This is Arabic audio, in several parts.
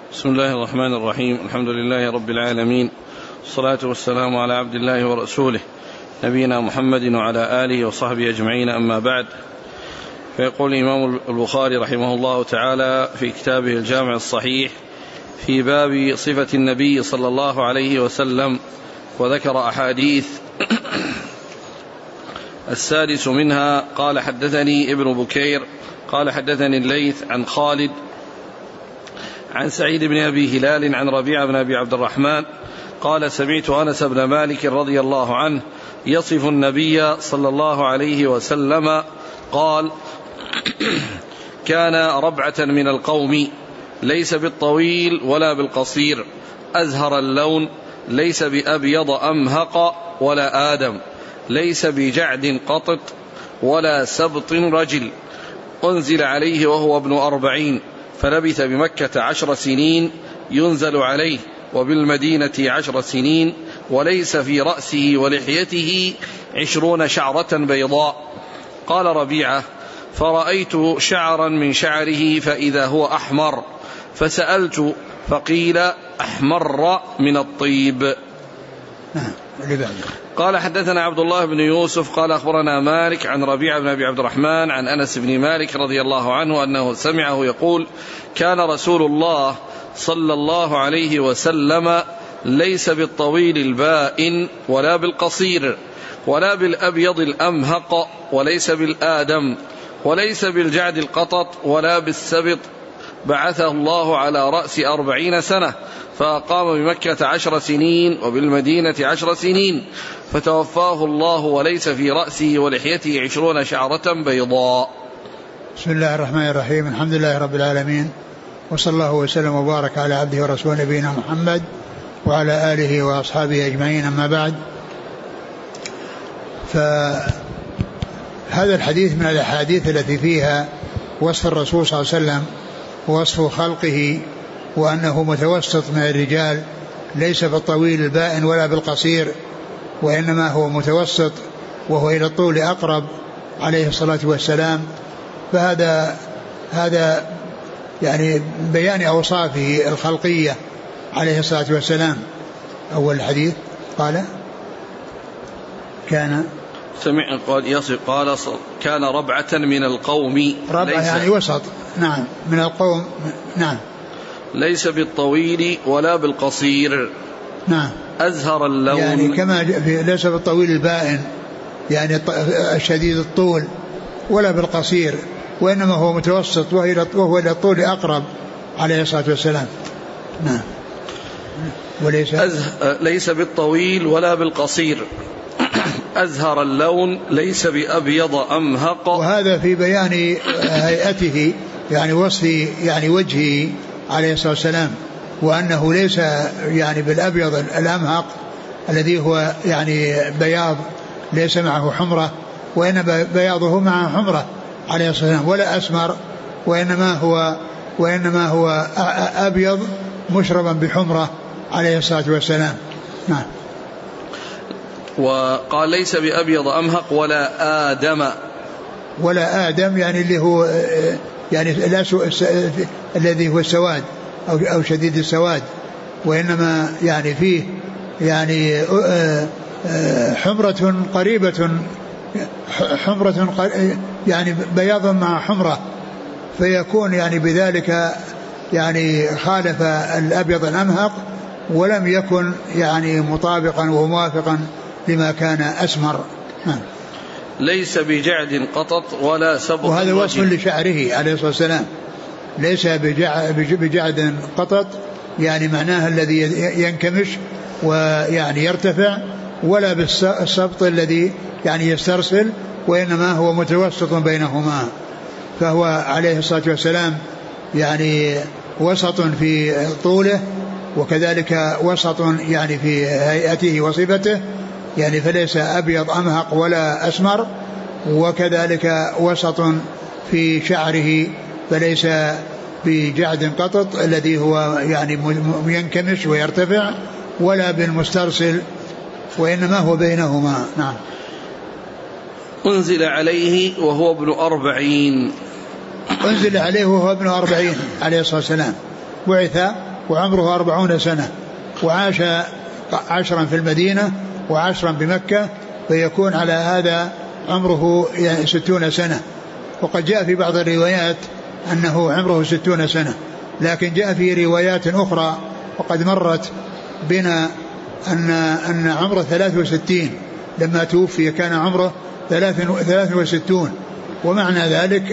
بسم الله الرحمن الرحيم. الحمد لله رب العالمين، والصلاة والسلام على عبد الله ورسوله نبينا محمد وعلى آله وصحبه أجمعين، أما بعد. فيقول الإمام البخاري رحمه الله تعالى في كتابه الجامع الصحيح في باب صفة النبي صلى الله عليه وسلم، وذكر أحاديث. السادس منها قال: حدثني ابن بكير قال حدثني الليث عن خالد عن سعيد بن أبي هلال عن ربيعة بن أبي عبد الرحمن قال: سمعت أنس بن مالك رضي الله عنه يصف النبي صلى الله عليه وسلم قال: كان ربعة من القوم، ليس بالطويل ولا بالقصير، أزهر اللون، ليس بأبيض أمهق ولا آدم، ليس بجعد قطط ولا سبط رجل، أنزل عليه وهو ابن 40، فلبث بمكة 10 سنين ينزل عليه، وبالمدينة 10 سنين، وليس في رأسه ولحيته 20 شعرة بيضاء. قال ربيعة: فرأيت شعرا من شعره فإذا هو أحمر، فسألت فقيل: أحمر من الطيب. قال: حدثنا عبد الله بن يوسف قال: أخبرنا مالك عن ربيعة بن أبي عبد الرحمن عن أنس بن مالك رضي الله عنه أنه سمعه يقول: كان رسول الله صلى الله عليه وسلم ليس بالطويل البائن ولا بالقصير ولا بالأبيض الأمهق وليس بالآدم وليس بالجعد القطط ولا بالسبط، بعثه الله على رأس 40 سنة، فأقام بمكة 10 سنين وبالمدينة 10 سنين، فتوفاه الله وليس في رأسه ولحيته 20 شعرة بيضاء. بسم الله الرحمن الرحيم. الحمد لله رب العالمين، وصلى الله وسلم وبارك على عبده ورسوله نبينا محمد وعلى آله وأصحابه أجمعين، أما بعد. فهذا الحديث من الأحاديث التي فيها وصف الرسول صلى الله عليه وسلم ووصف خلقه، وأنه متوسط من الرجال، ليس بالطويل البائن ولا بالقصير، وإنما هو متوسط، وهو إلى الطول أقرب عليه الصلاة والسلام. فهذا يعني بيان أوصافه الخلقية عليه الصلاة والسلام. أول الحديث قال: كان كان ربعة من القوم، ربعة يعني وسط، نعم، من القوم، نعم، ليس بالطويل ولا بالقصير، نعم، أزهر اللون، يعني كما ليس بالطويل البائن يعني شديد الطول، ولا بالقصير، وإنما هو متوسط، وهو إلى الطول أقرب عليه الصلاة والسلام. نعم. ليس بالطويل ولا بالقصير، أزهر اللون، ليس بأبيض أمهق. وهذا في بيان هيئته، يعني وصف يعني وجهه عليه الصلاة والسلام، وأنه ليس يعني بالأبيض الأمهق الذي هو يعني بياض ليس معه حمرة، وإنما بياضه معه حمرة عليه الصلاة والسلام، ولا أسمر، وإنما هو أبيض مشربا بحمرة عليه الصلاة والسلام. نعم. وقال: ليس بأبيض أمهق ولا آدم يعني اللي هو يعني الذي هو السواد أو شديد السواد، وإنما يعني فيه يعني حمرة قريبة، يعني بياض مع حمرة، فيكون يعني بذلك يعني خالف الأبيض الأمهق، ولم يكن يعني مطابقا وموافقا لما كان أسمر. ليس بجعد قطط ولا سبط، وهذا وصف لشعره عليه الصلاة والسلام، ليس بجعد قطط يعني معناها الذي ينكمش ويعني يرتفع، ولا بالسبط الذي يعني يسترسل، وإنما هو متوسط بينهما. فهو عليه الصلاة والسلام يعني وسط في طوله، وكذلك وسط يعني في هيئته وصفته، يعني فليس أبيض أمهق ولا أسمر، وكذلك وسط في شعره، فليس بجعد قطط الذي هو يعني ينكمش ويرتفع، ولا بالمسترسل، وإنما هو بينهما. نعم. أنزل عليه وهو ابن 40. أنزل عليه وهو ابن 40 عليه الصلاة والسلام. بعث وعمره 40 سنة، وعاش 10 في المدينة و10 بمكة، فيكون على هذا عمره 60 سنة. وقد جاء في بعض الروايات أنه عمره 60 سنة، لكن جاء في روايات أخرى وقد مرت بنا أن عمره 63 لما توفي، كان عمره 63. ومعنى ذلك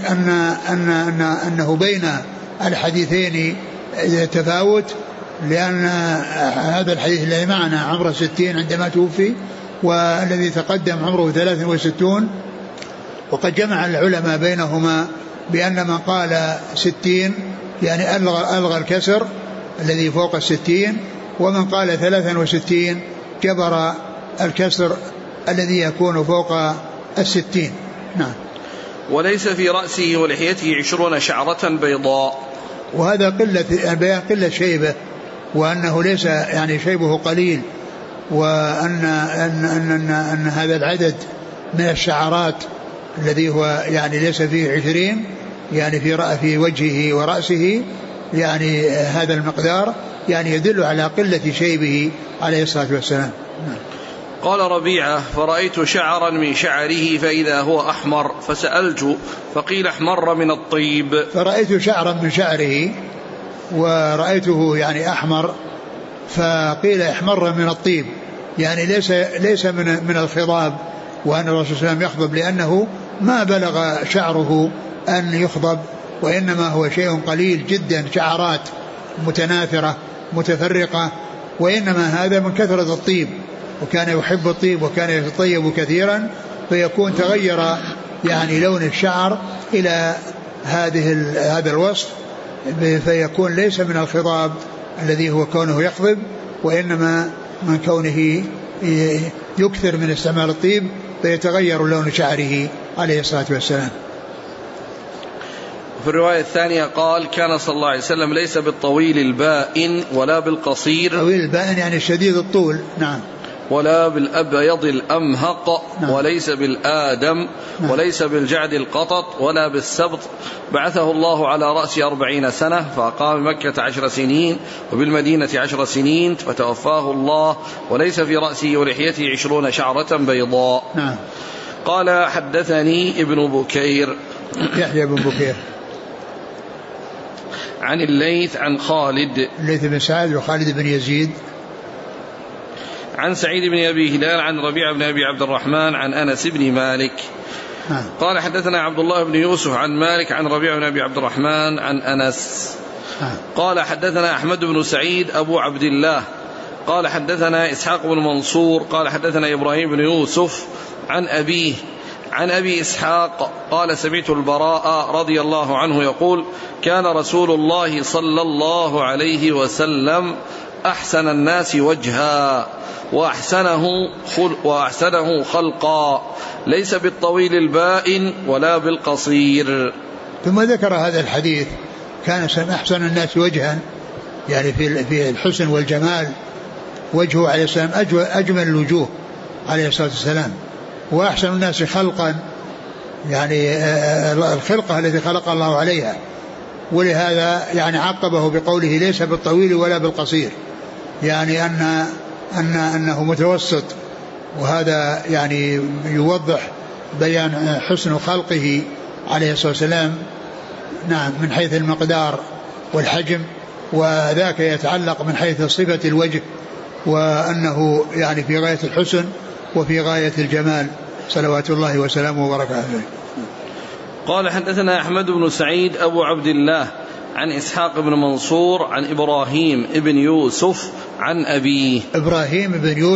أنه بين الحديثين تفاوت، لأن هذا الحديث الذي معنا عمره 60 عندما توفي، والذي تقدم عمره 63. وقد جمع العلماء بينهما بأن من قال 60 يعني ألغى الكسر الذي فوق 60، ومن قال 63 جبر الكسر الذي يكون فوق 60. نعم. وليس في رأسه ولحيته 20 شعرة بيضاء. وهذا بيان قلة شيبه، وأنه ليس يعني شيبه قليل، وأن أن هذا العدد من الشعرات الذي هو يعني ليس فيه 20 يعني في وجهه ورأسه، يعني هذا المقدار يعني يدل على قلة شيبه عليه الصلاة والسلام. قال ربيعة: فرأيت شعرا من شعره فإذا هو أحمر، فسألت فقيل احمر من الطيب. فرأيت شعرا من شعره ورأيته يعني أحمر، فقيل احمر من الطيب، يعني ليس من الخضاب، وأن الرسول صلى الله عليه وسلم يخضب، لأنه ما بلغ شعره أن يخضب، وإنما هو شيء قليل جدا، شعرات متناثرة متفرقة، وإنما هذا من كثرة الطيب، وكان يحب الطيب وكان يتطيب كثيرا، فيكون تغير يعني لون الشعر إلى هذا الوصف، فيكون ليس من الخضاب الذي هو كونه يخضب، وإنما من كونه يكثر من استعمال الطيب فيتغير لون شعره عليه الصلاة والسلام. في الرواية الثانية قال: كان صلى الله عليه وسلم ليس بالطويل البائن ولا بالقصير. طويل البائن يعني شديد الطول. نعم. ولا بالأبيض الأمهق. نعم. وليس بالآدم. نعم. وليس بالجعد القطط ولا بالسبط. بعثه الله على رأس 40 سنة، فأقام مكة 10 سنين وبالمدينة 10 سنين، فتوفاه الله وليس في رأسه ولحيته 20 شعرة بيضاء. نعم. قال: حدثني ابن بكير يحيى بن بكير عن الليث عن خالد بن سعد وخالد بن يزيد عن سعيد بن أبي هلال عن ربيعة بن أبي عبد الرحمن عن أنس بن مالك. قال: حدثنا عبد الله بن يوسف عن مالك عن ربيعة بن أبي عبد الرحمن عن أنس. قال: حدثنا أحمد بن سعيد أبو عبد الله قال: حدثنا إسحاق بن منصور قال: حدثنا إبراهيم بن يوسف عن أبيه عن أبي إسحاق قال: سمعت البراء رضي الله عنه يقول: كان رسول الله صلى الله عليه وسلم أحسن الناس وجها وأحسنه خلقا، ليس بالطويل البائن ولا بالقصير. ثم ذكر هذا الحديث: كان أحسن الناس وجها، يعني في الحسن والجمال، وجهه عليه السلام أجمل الوجوه عليه الصلاة والسلام، وأحسن الناس خلقا، يعني الخلقة التي خلق الله عليها، ولهذا يعني عقبه بقوله: ليس بالطويل ولا بالقصير، يعني أنه متوسط، وهذا يعني يوضح بيان حسن خلقه عليه الصلاة والسلام. نعم، من حيث المقدار والحجم، وذاك يتعلق من حيث صفة الوجه، وأنه يعني في غاية الحسن وفي غاية الجمال صلوات الله وسلامه وبركاته. قال: حدثنا أحمد بن سعيد أبو عبد الله عن إسحاق بن منصور عن إبراهيم بن يوسف عن أبيه. إبراهيم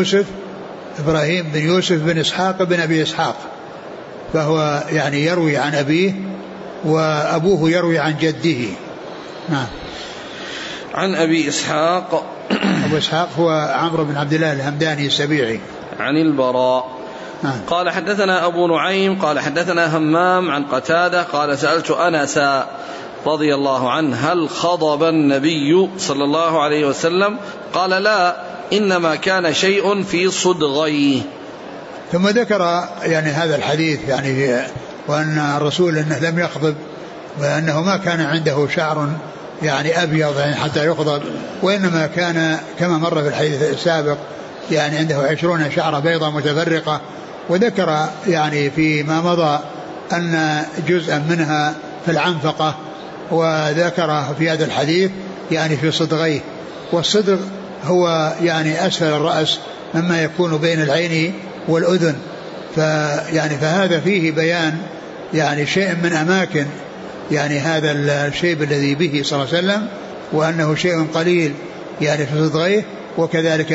بن يوسف بن إسحاق بن أبي إسحاق، فهو يعني يروي عن أبيه، وأبوه يروي عن جده. نعم. عن أبي إسحاق. أبو إسحاق هو عمرو بن عبد الله الهمداني السبيعي. عن البراء. قال: حدثنا أبو نعيم قال: حدثنا همام عن قتادة قال: سألت أنس رضي الله عنه: هل خضب النبي صلى الله عليه وسلم؟ قال: لا، إنما كان شيء في صدغيه. ثم ذكر يعني هذا الحديث، يعني وأن الرسول أنه لم يخضب، وأنه ما كان عنده شعر يعني أبيض يعني حتى يخضب، وإنما كان كما مر في الحديث السابق يعني عنده 20 شعرة بيضة متفرقة. وذكر يعني فيما مضى أن جزءا منها في العنفقة، وذكر في هذا الحديث يعني في صدغيه، والصدغ هو يعني أسفل الرأس مما يكون بين العين والأذن. فهذا فيه بيان يعني شيء من أماكن يعني هذا الشيء الذي به صلى الله عليه وسلم، وأنه شيء قليل يعني في صدغيه، وكذلك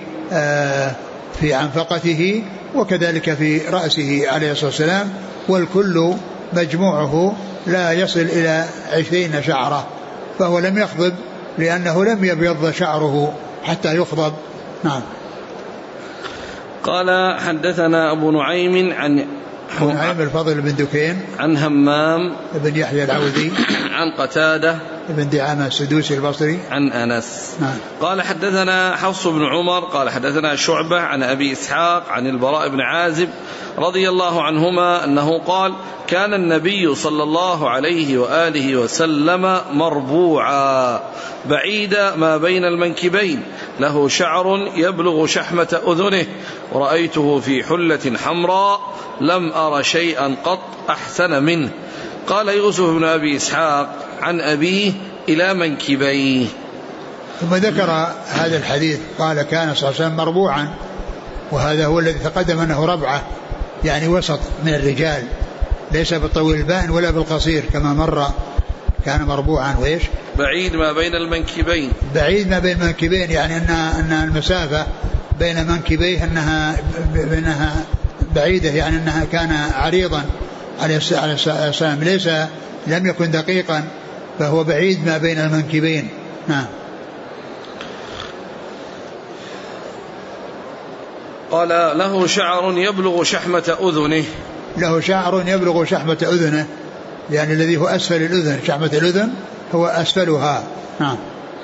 في عنفقته، وكذلك في رأسه عليه الصلاة والسلام، والكل مجموعه لا يصل إلى 20 شعرة، فهو لم يخضب لأنه لم يبيض شعره حتى يخضب. نعم. قال حدثنا أبو نعيم عن الفضل بن دكين عن همام بن يحيى العوذي عن قتادة بن دعامة السدوسي البصري عن أنس. نعم. قال حدثنا حفص بن عمر قال حدثنا شعبة عن أبي إسحاق عن البراء بن عازب رضي الله عنهما أنه قال كان النبي صلى الله عليه وآله وسلم مربوعا بعيد ما بين المنكبين، له شعر يبلغ شحمة أذنه، ورأيته في حلة حمراء لم أر شيئا قط أحسن منه. قال يوسف بن أبي إسحاق عن أبيه إلى منكبيه. ثم ذكر هذا الحديث قال كان صلى الله عليه وسلم مربوعا، وهذا هو الذي تقدم أنه ربعة يعني وسط من الرجال، ليس بالطويل البائن ولا بالقصير كما مر، كان مربوعا وإيش بعيد ما بين المنكبين، بعيد ما بين المنكبين، يعني أن المسافة بين منكبيه أنها بعيدة، يعني أنها كان عريضا عليه السلام، ليس لم يكن دقيقا، فهو بعيد ما بين المنكبين. نعم. قال له شعر يبلغ شحمة أذنه، له شعر يبلغ شحمة أذنه، يعني الذي هو أسفل الأذن، شحمة الأذن هو أسفلها. نعم.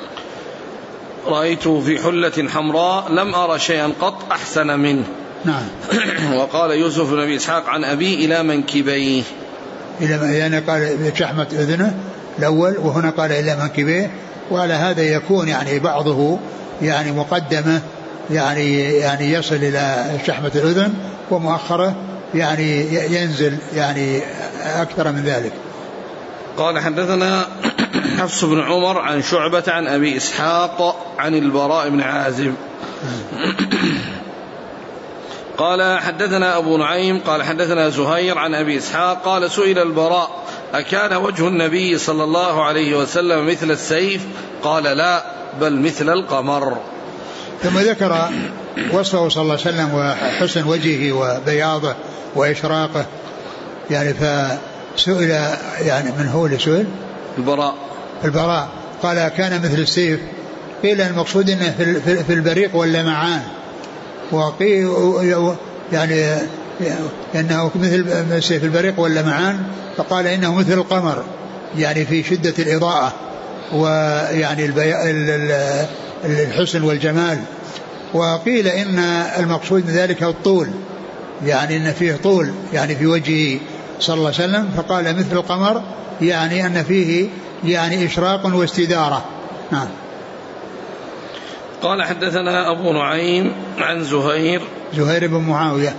رأيته في حلة حمراء لم أرى شيئا قط أحسن منه. نعم. وقال يوسف بن أبي إسحاق عن أبي إلى منكبيه، يعني قال شحمة أذنه الأول، وهنا قال إلى منكبيه، وعلى هذا يكون يعني بعضه يعني مقدمة يعني يصل إلى شحمة الأذن، ومؤخره يعني ينزل يعني أكثر من ذلك. قال حدثنا حفص بن عمر عن شعبة عن أبي إسحاق عن البراء بن عازب قال حدثنا أبو نعيم قال حدثنا زهير عن أبي إسحاق قال سئل البراء أكان وجه النبي صلى الله عليه وسلم مثل السيف؟ قال لا، بل مثل القمر. ثم ذكر وصفه صلى الله عليه وسلم وحسن وجهه وبياضه وإشراقه، يعني فسئل يعني من هو اللي سئل؟ البراء قال كان مثل السيف، قيل المقصود انه في البريق واللمعان، وقيل يعني انه مثل السيف البريق واللمعان، فقال انه مثل القمر يعني في شدة الإضاءة ويعني الحسن والجمال. وقيل إن المقصود من ذلك الطول، يعني إن فيه طول يعني في وجهه صلى الله عليه وسلم، فقال مثل القمر يعني أن فيه يعني إشراق واستدارة. نعم. قال حدثنا أبو نعيم عن زهير بن معاوية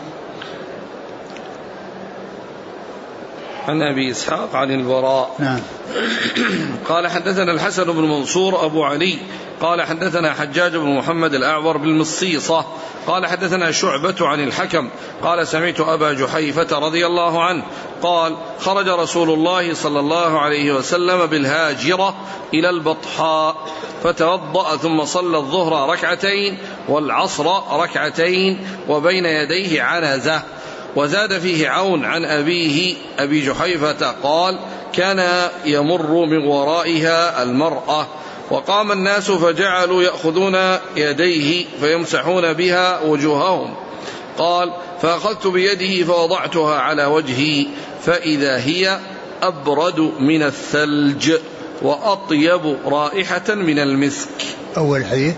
عن أبي إسحاق عن البراء. نعم. قال حدثنا الحسن بن منصور أبو علي قال حدثنا حجاج بن محمد الأعور بالمصيصة قال حدثنا شعبة عن الحكم قال سمعت أبا جحيفة رضي الله عنه قال خرج رسول الله صلى الله عليه وسلم بالهاجرة إلى البطحاء فتوضأ ثم صلى الظهر ركعتين والعصر ركعتين وبين يديه عنزة. وزاد فيه عون عن أبيه أبي جحيفة قال كان يمر من ورائها المرأة، وقام الناس فجعلوا يأخذون يديه فيمسحون بها وجوههم. قال فأخذت بيده فوضعتها على وجهي فإذا هي أبرد من الثلج وأطيب رائحة من المسك. أول حديث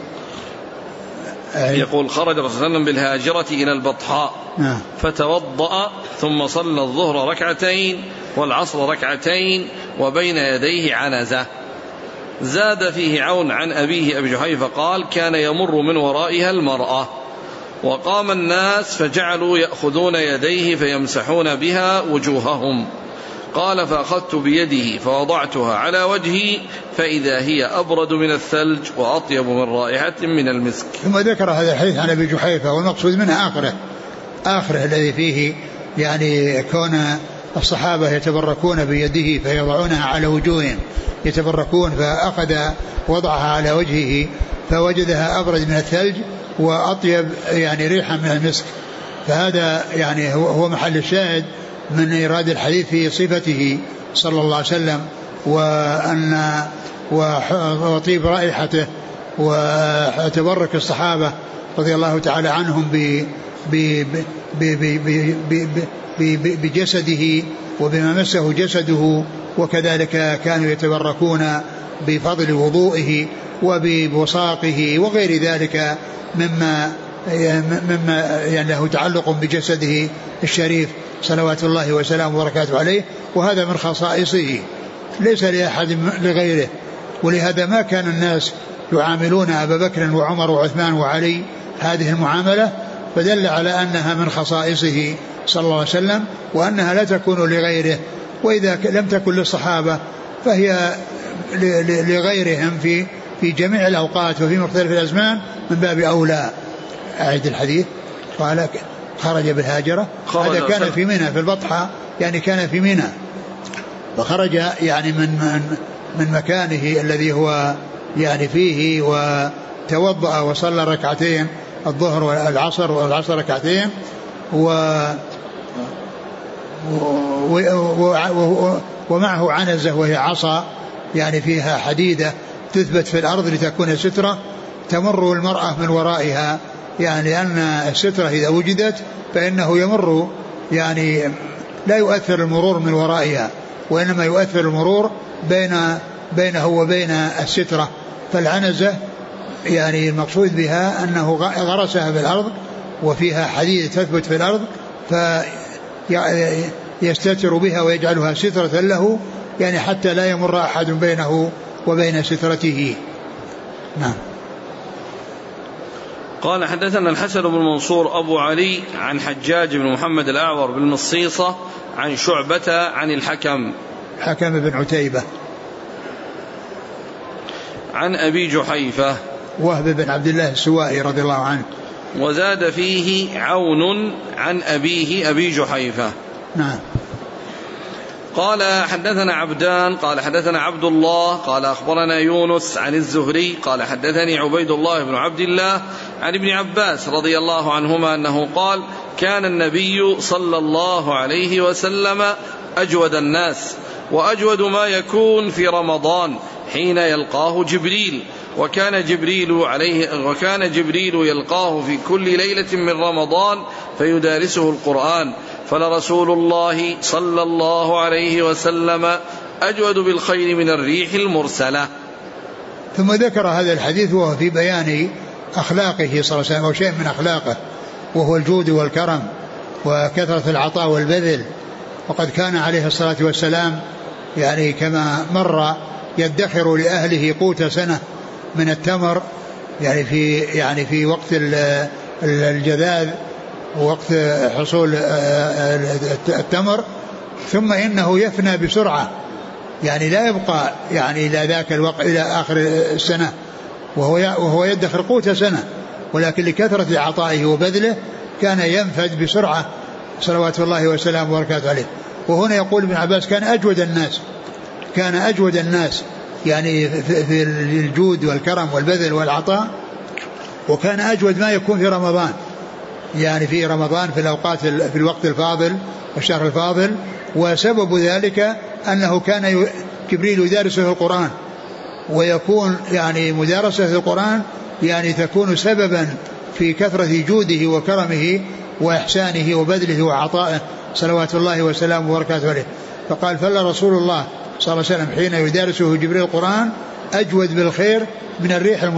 يقول خرج رسول الله صلى الله عليه وسلم بالهاجرة إلى البطحاء فتوضأ ثم صلى الظهر ركعتين والعصر ركعتين وبين يديه عنزة. زاد فيه عون عن أبيه أبي جحيفة قال كان يمر من ورائها المرأة وقام الناس فجعلوا يأخذون يديه فيمسحون بها وجوههم. قال فأخذت بيده فوضعتها على وجهي فإذا هي أبرد من الثلج وأطيب من رائحة من المسك. ثم ذكر هذا الحديث عن أبي جحيفة والمقصود منه آخره الذي فيه يعني كون الصحابة يتبركون بيده فيضعونها على وجوههم يتبركون، فأخذ وضعها على وجهه فوجدها أبرد من الثلج وأطيب يعني ريحا من المسك. فهذا يعني هو محل الشاهد من إيراد الحديث في صفته صلى الله عليه وسلم وطيب رائحته وتبرك الصحابة رضي الله تعالى عنهم بجسده وبما مسه جسده، وكذلك كانوا يتبركون بفضل وضوئه وبوساقه وغير ذلك مما يعني له تعلق بجسده الشريف صلوات الله وسلامه وبركاته عليه. وهذا من خصائصه ليس لأحد لغيره، ولهذا ما كان الناس يعاملون أبا بكر وعمر وعثمان وعلي هذه المعاملة، فدل على أنها من خصائصه صلى الله عليه وسلم وأنها لا تكون لغيره. وإذا لم تكن للصحابة فهي لغيرهم في جميع الأوقات وفي مختلف الأزمان من باب أولى. أعيد الحديث. قال خرج بالهاجرة، هذا كان في منى في البطحة، يعني كان في منى وخرج يعني من مكانه الذي هو يعني فيه وتوضأ وصلى ركعتين الظهر والعصر ركعتين ومعه عنزة وهي عصا يعني فيها حديدة تثبت في الأرض لتكون سترة تمر المرأة من ورائها، يعني لأن السترة إذا وجدت فإنه يمر يعني لا يؤثر المرور من ورائها وإنما يؤثر المرور بينه وبين السترة. فالعنزة يعني المقصود بها أنه غرسها في الأرض وفيها حديد تثبت في الأرض فيستتر بها ويجعلها سترة له، يعني حتى لا يمر أحد بينه وبين سترته. نعم. قال حدثنا الحسن بن منصور أبو علي عن حجاج بن محمد الأعور بالمصيصة عن شعبة عن الحكم بن عتيبة عن أبي جحيفة وهب بن عبد الله السوائي رضي الله عنه. وزاد فيه عون عن أبيه أبي جحيفة. نعم. قال حدثنا عبدان قال حدثنا عبد الله قال أخبرنا يونس عن الزهري قال حدثني عبيد الله بن عبد الله عن ابن عباس رضي الله عنهما أنه قال كان النبي صلى الله عليه وسلم أجود الناس وأجود ما يكون في رمضان حين يلقاه جبريل، وكان جبريل يلقاه في كل ليلة من رمضان فيدارسه القرآن، فلرسول الله صلى الله عليه وسلم أجود بالخير من الريح المرسلة. ثم ذكر هذا الحديث وهو في بيان أخلاقه صلى الله عليه وسلم، أو شيء من أخلاقه وهو الجود والكرم وكثرة العطاء والبذل. وقد كان عليه الصلاة والسلام يعني كما مر يدخر لأهله قوت سنة من التمر، يعني في وقت الجذاذ ووقت حصول التمر، ثم إنه يفنى بسرعة، يعني لا يبقى يعني إلى ذاك الوقت إلى آخر السنة وهو يدخر قوت سنة، ولكن لكثرة عطائه وبذله كان ينفد بسرعة صلوات الله وسلامه وبركاته عليه. وهنا يقول ابن عباس كان أجود الناس يعني في الجود والكرم والبذل والعطاء، وكان أجود ما يكون في رمضان، يعني في رمضان في الأوقات في الوقت الفاضل والشهر الفاضل. وسبب ذلك أنه كان جبريل يدارسه القرآن، ويكون يعني مدارسة القرآن يعني تكون سببا في كثرة جوده وكرمه وإحسانه وبذله وعطائه صلوات الله وسلامه وبركاته عليه. فقال فلا رسول الله صلى الله عليه وسلم حين يدارسه جبريل القرآن أجود بالخير من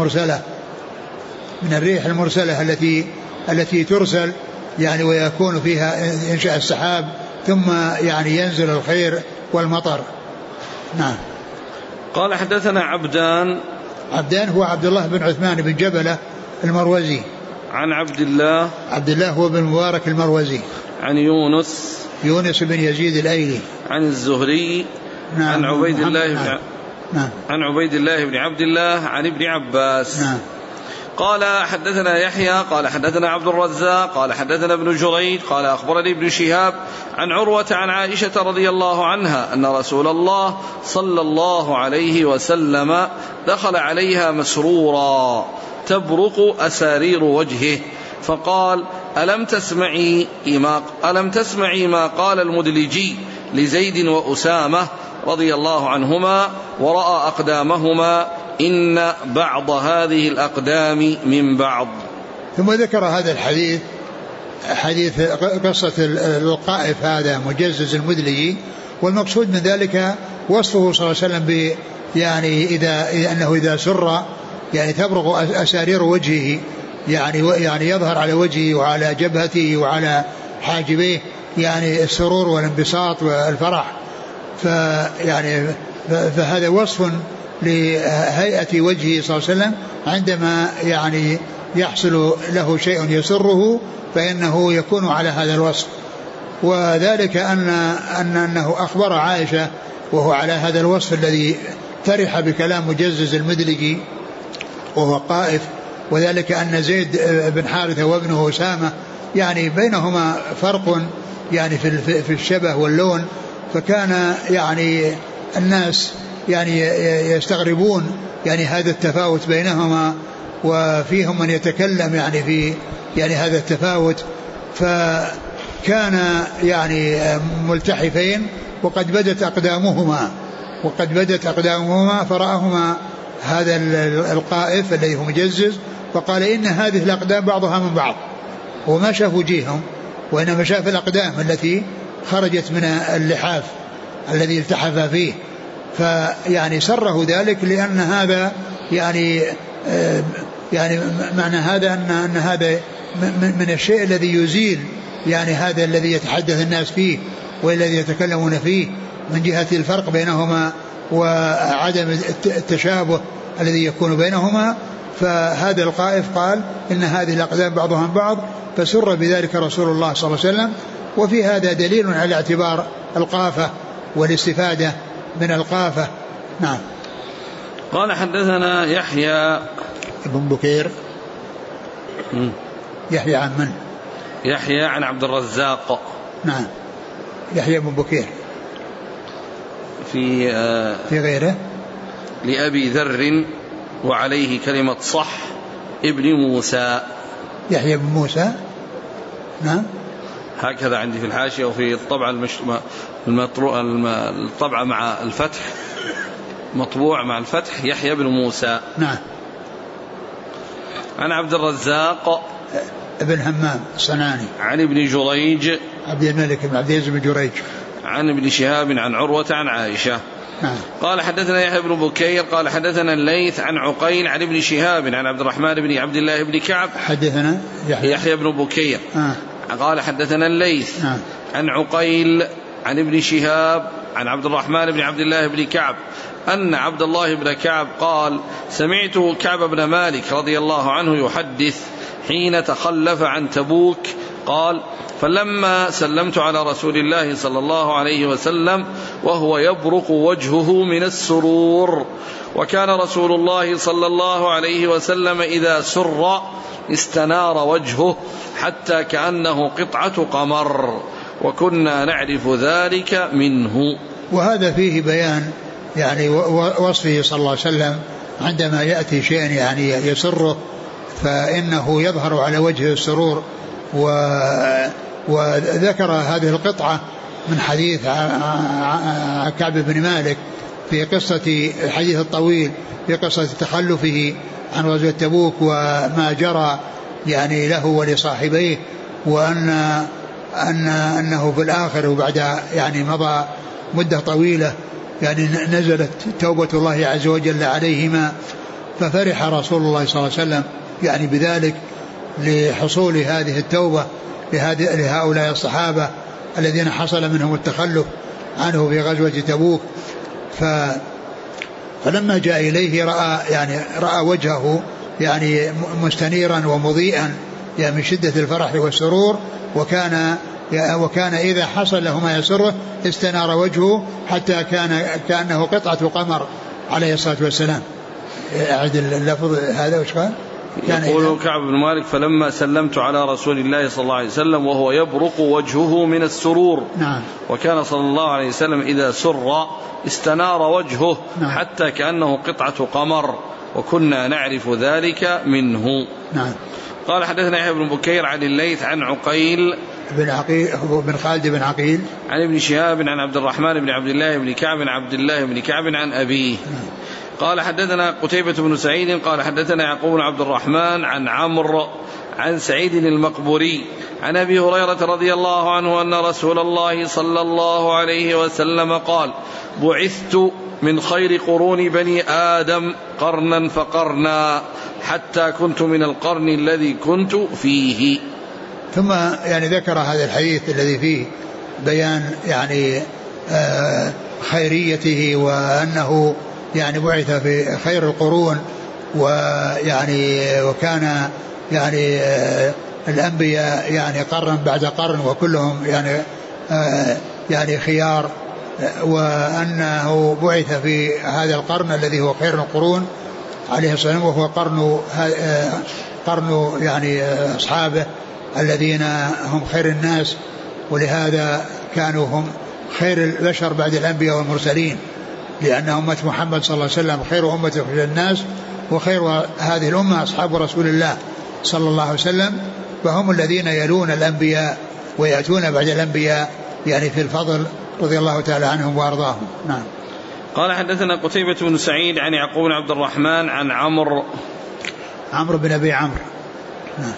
الريح المرسلة التي ترسل يعني ويكون فيها إنشاء السحاب ثم يعني ينزل الخير والمطر. نعم. قال حدثنا عبدان هو عبد الله بن عثمان بن جبلة المروزي. عن عبد الله هو بن مبارك المروزي. عن يونس بن يزيد الأيلي. عن الزهري. عن عبيد الله عن عبيد الله بن عبد الله عن ابن عباس. قال حدثنا يحيى قال حدثنا عبد الرزاق قال حدثنا ابن جريج قال أخبرني ابن شهاب عن عروة عن عائشة رضي الله عنها أن رسول الله صلى الله عليه وسلم دخل عليها مسرورا تبرق أسارير وجهه فقال ألم تسمعي ما قال المدلجي لزيد وأسامة رضي الله عنهما ورأى أقدامهما إن بعض هذه الأقدام من بعض. ثم ذكر هذا الحديث حديث قصة القائف هذا مجزز المدلجي. والمقصود من ذلك وصفه صلى الله عليه وسلم يعني أنه إذا سر يعني تبرق أسارير وجهه يعني يظهر على وجهه وعلى جبهته وعلى حاجبيه يعني السرور والانبساط والفرح. فهذا وصف لهيئة وجهه صلى الله عليه وسلم عندما يعني يحصل له شيء يسره فإنه يكون على هذا الوصف. وذلك أنه أخبر عائشة وهو على هذا الوصف الذي فرح بكلام مجزز المدلجي وهو قائف. وذلك أن زيد بن حارثة وابنه أسامة يعني بينهما فرق يعني في الشبه واللون. فكان يعني الناس يعني يستغربون يعني هذا التفاوت بينهما وفيهم من يتكلم يعني في يعني هذا التفاوت. فكان يعني ملتحفين وقد بدت أقدامهما فرآهما هذا القائف الذي هو مجزز فقال إن هذه الأقدام بعضها من بعض. وما شاف وجيههم وإنما شاف الأقدام التي خرجت من اللحاف الذي التحف فيه. فيعني سره ذلك لأن هذا يعني معنى هذا أن هذا من الشيء الذي يزيل يعني هذا الذي يتحدث الناس فيه والذي يتكلمون فيه من جهة الفرق بينهما وعدم التشابه الذي يكون بينهما. فهذا القائف قال إن هذه الأقدام بعضها من بعض فسر بذلك رسول الله صلى الله عليه وسلم. وفي هذا دليل على اعتبار القافة والاستفادة من القافة. نعم. قال حدثنا يحيى بن بكير. يحيى عن من؟ يحيى عن عبد الرزاق. نعم. يحيى بن بكير في غيره لأبي ذر وعليه كلمة صح ابن موسى. يحيى بن موسى. نعم. هكذا عندي في الحاشية وفي الطبعة الطبعة مع الفتح مطبوع مع الفتح يحيى بن موسى. نعم. عن عبد الرزاق ابن همام الصنعاني. عن ابن جريج عبد الملك بن عبد العزيز بن جريج. عن ابن شهاب عن عروة عن عائشة. نعم. قال حدثنا يحيى بن بكير قال حدثنا الليث عن عقيل عن ابن شهاب عن عبد الرحمن بن عبد الله بن كعب. حدثنا يحيى بن بكير. قال حدثنا الليث عن عقيل عن ابن شهاب عن عبد الرحمن بن عبد الله بن كعب أن عبد الله بن كعب قال سمعت كعب بن مالك رضي الله عنه يحدث حين تخلف عن تبوك قال فلما سلمت على رسول الله صلى الله عليه وسلم وهو يبرق وجهه من السرور وكان رسول الله صلى الله عليه وسلم إذا سر استنار وجهه حتى كأنه قطعة قمر وكنا نعرف ذلك منه. وهذا فيه بيان يعني وصفه صلى الله عليه وسلم عندما يأتي شيء يعني يسره فإنه يظهر على وجه السرور. وذكر هذه القطعة من حديث كعب بن مالك في قصة الحديث الطويل في قصة تخلفه عن غزوة تبوك وما جرى يعني له ولصاحبيه أنه في الآخر وبعد يعني مضى مدة طويلة يعني نزلت توبة الله عز وجل عليهما ففرح رسول الله صلى الله عليه وسلم يعني بذلك لحصول هذه التوبة لهؤلاء الصحابة الذين حصل منهم التخلف عنه في غزوة تبوك. فلما جاء إليه رأى وجهه يعني مستنيرا ومضيئا يعني من شدة الفرح والسرور، وكان إذا حصل له ما يسره استنار وجهه حتى كأنه قطعة قمر عليه الصلاة والسلام. أعد اللفظ هذا وش قال؟ يقول كعب بن مالك: فلما سلمت على رسول الله صلى الله عليه وسلم وهو يبرق وجهه من السرور. نعم. وكان صلى الله عليه وسلم إذا سر استنار وجهه. نعم. حتى كأنه قطعة قمر، وكنا نعرف ذلك منه. نعم. قال حدثنا يحيى بن بكير عن الليث عن عقيل بن خالد بن عقيل عن ابن شهاب عن عبد الرحمن بن عبد الله بن كعب عبد الله بن كعب عن أبيه. قال حدثنا قتيبة بن سعيد قال حدثنا يعقوب بن عبد الرحمن عن عمرو عن سعيد المقبوري عن أبي هريرة رضي الله عنه أن رسول الله صلى الله عليه وسلم قال: بعثت من خير قرون بني آدم قرنا فقرنا حتى كنت من القرن الذي كنت فيه. ثم يعني ذكر هذا الحديث الذي فيه بيان يعني خيريته، وأنه يعني بعث في خير القرون، ويعني وكان يعني الأنبياء يعني قرن بعد قرن وكلهم يعني خيار، وأنه بعث في هذا القرن الذي هو خير القرون عليه السلام، وهو قرن يعني أصحابه الذين هم خير الناس، ولهذا كانوا هم خير البشر بعد الأنبياء والمرسلين، لأن أمة محمد صلى الله عليه وسلم خير أمة في الناس، وخير هذه الأمة أصحاب رسول الله صلى الله عليه وسلم، فهم الذين يلون الأنبياء ويأتون بعد الأنبياء يعني في الفضل رضي الله تعالى عنهم وأرضاهم. نعم. قال حدثنا قتيبة بن سعيد عن يعقوب بن عبد الرحمن عن عمرو بن أبي عمرو. نعم.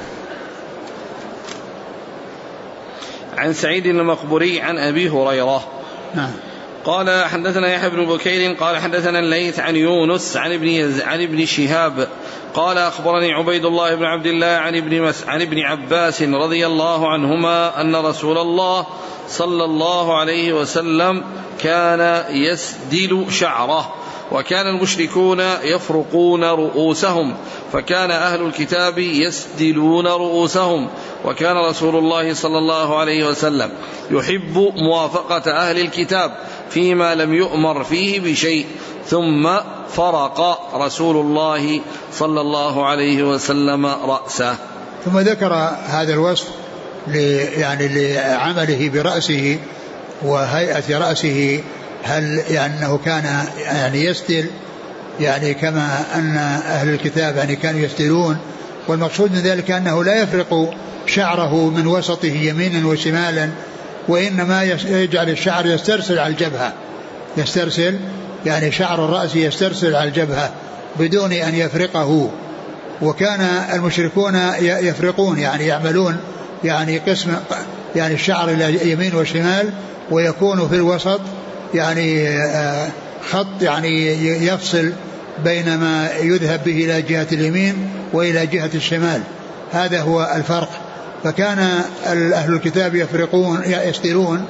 عن سعيد المقبوري عن أبي هريرة. نعم. قال حدثنا يحيى بن بكير قال حدثنا الليث عن يونس عن ابن شهاب قال أخبرني عبيد الله بن عبد الله عن ابن عباس رضي الله عنهما أن رسول الله صلى الله عليه وسلم كان يسدل شعره، وكان المشركون يفرقون رؤوسهم، فكان أهل الكتاب يسدلون رؤوسهم، وكان رسول الله صلى الله عليه وسلم يحب موافقة أهل الكتاب فيما لم يؤمر فيه بشيء، ثم فرق رسول الله صلى الله عليه وسلم رأسه. ثم ذكر هذا الوصف يعني لعمله برأسه وهيئة رأسه، هل يعني أنه كان يعني يسدل يعني كما أن أهل الكتاب يعني كانوا يسدلون، والمقصود من ذلك أنه لا يفرق شعره من وسطه يمينا وشمالا، وإنما يجعل الشعر يسترسل على الجبهة، يسترسل يعني شعر الرأس يسترسل على الجبهة بدون أن يفرقه. وكان المشركون يفرقون يعني يعملون يعني قسم يعني الشعر إلى يمين وشمال، ويكون في الوسط يعني خط يعني يفصل بين ما يذهب به إلى جهة اليمين وإلى جهة الشمال، هذا هو الفرق. فكان أهل الكتاب يسدلون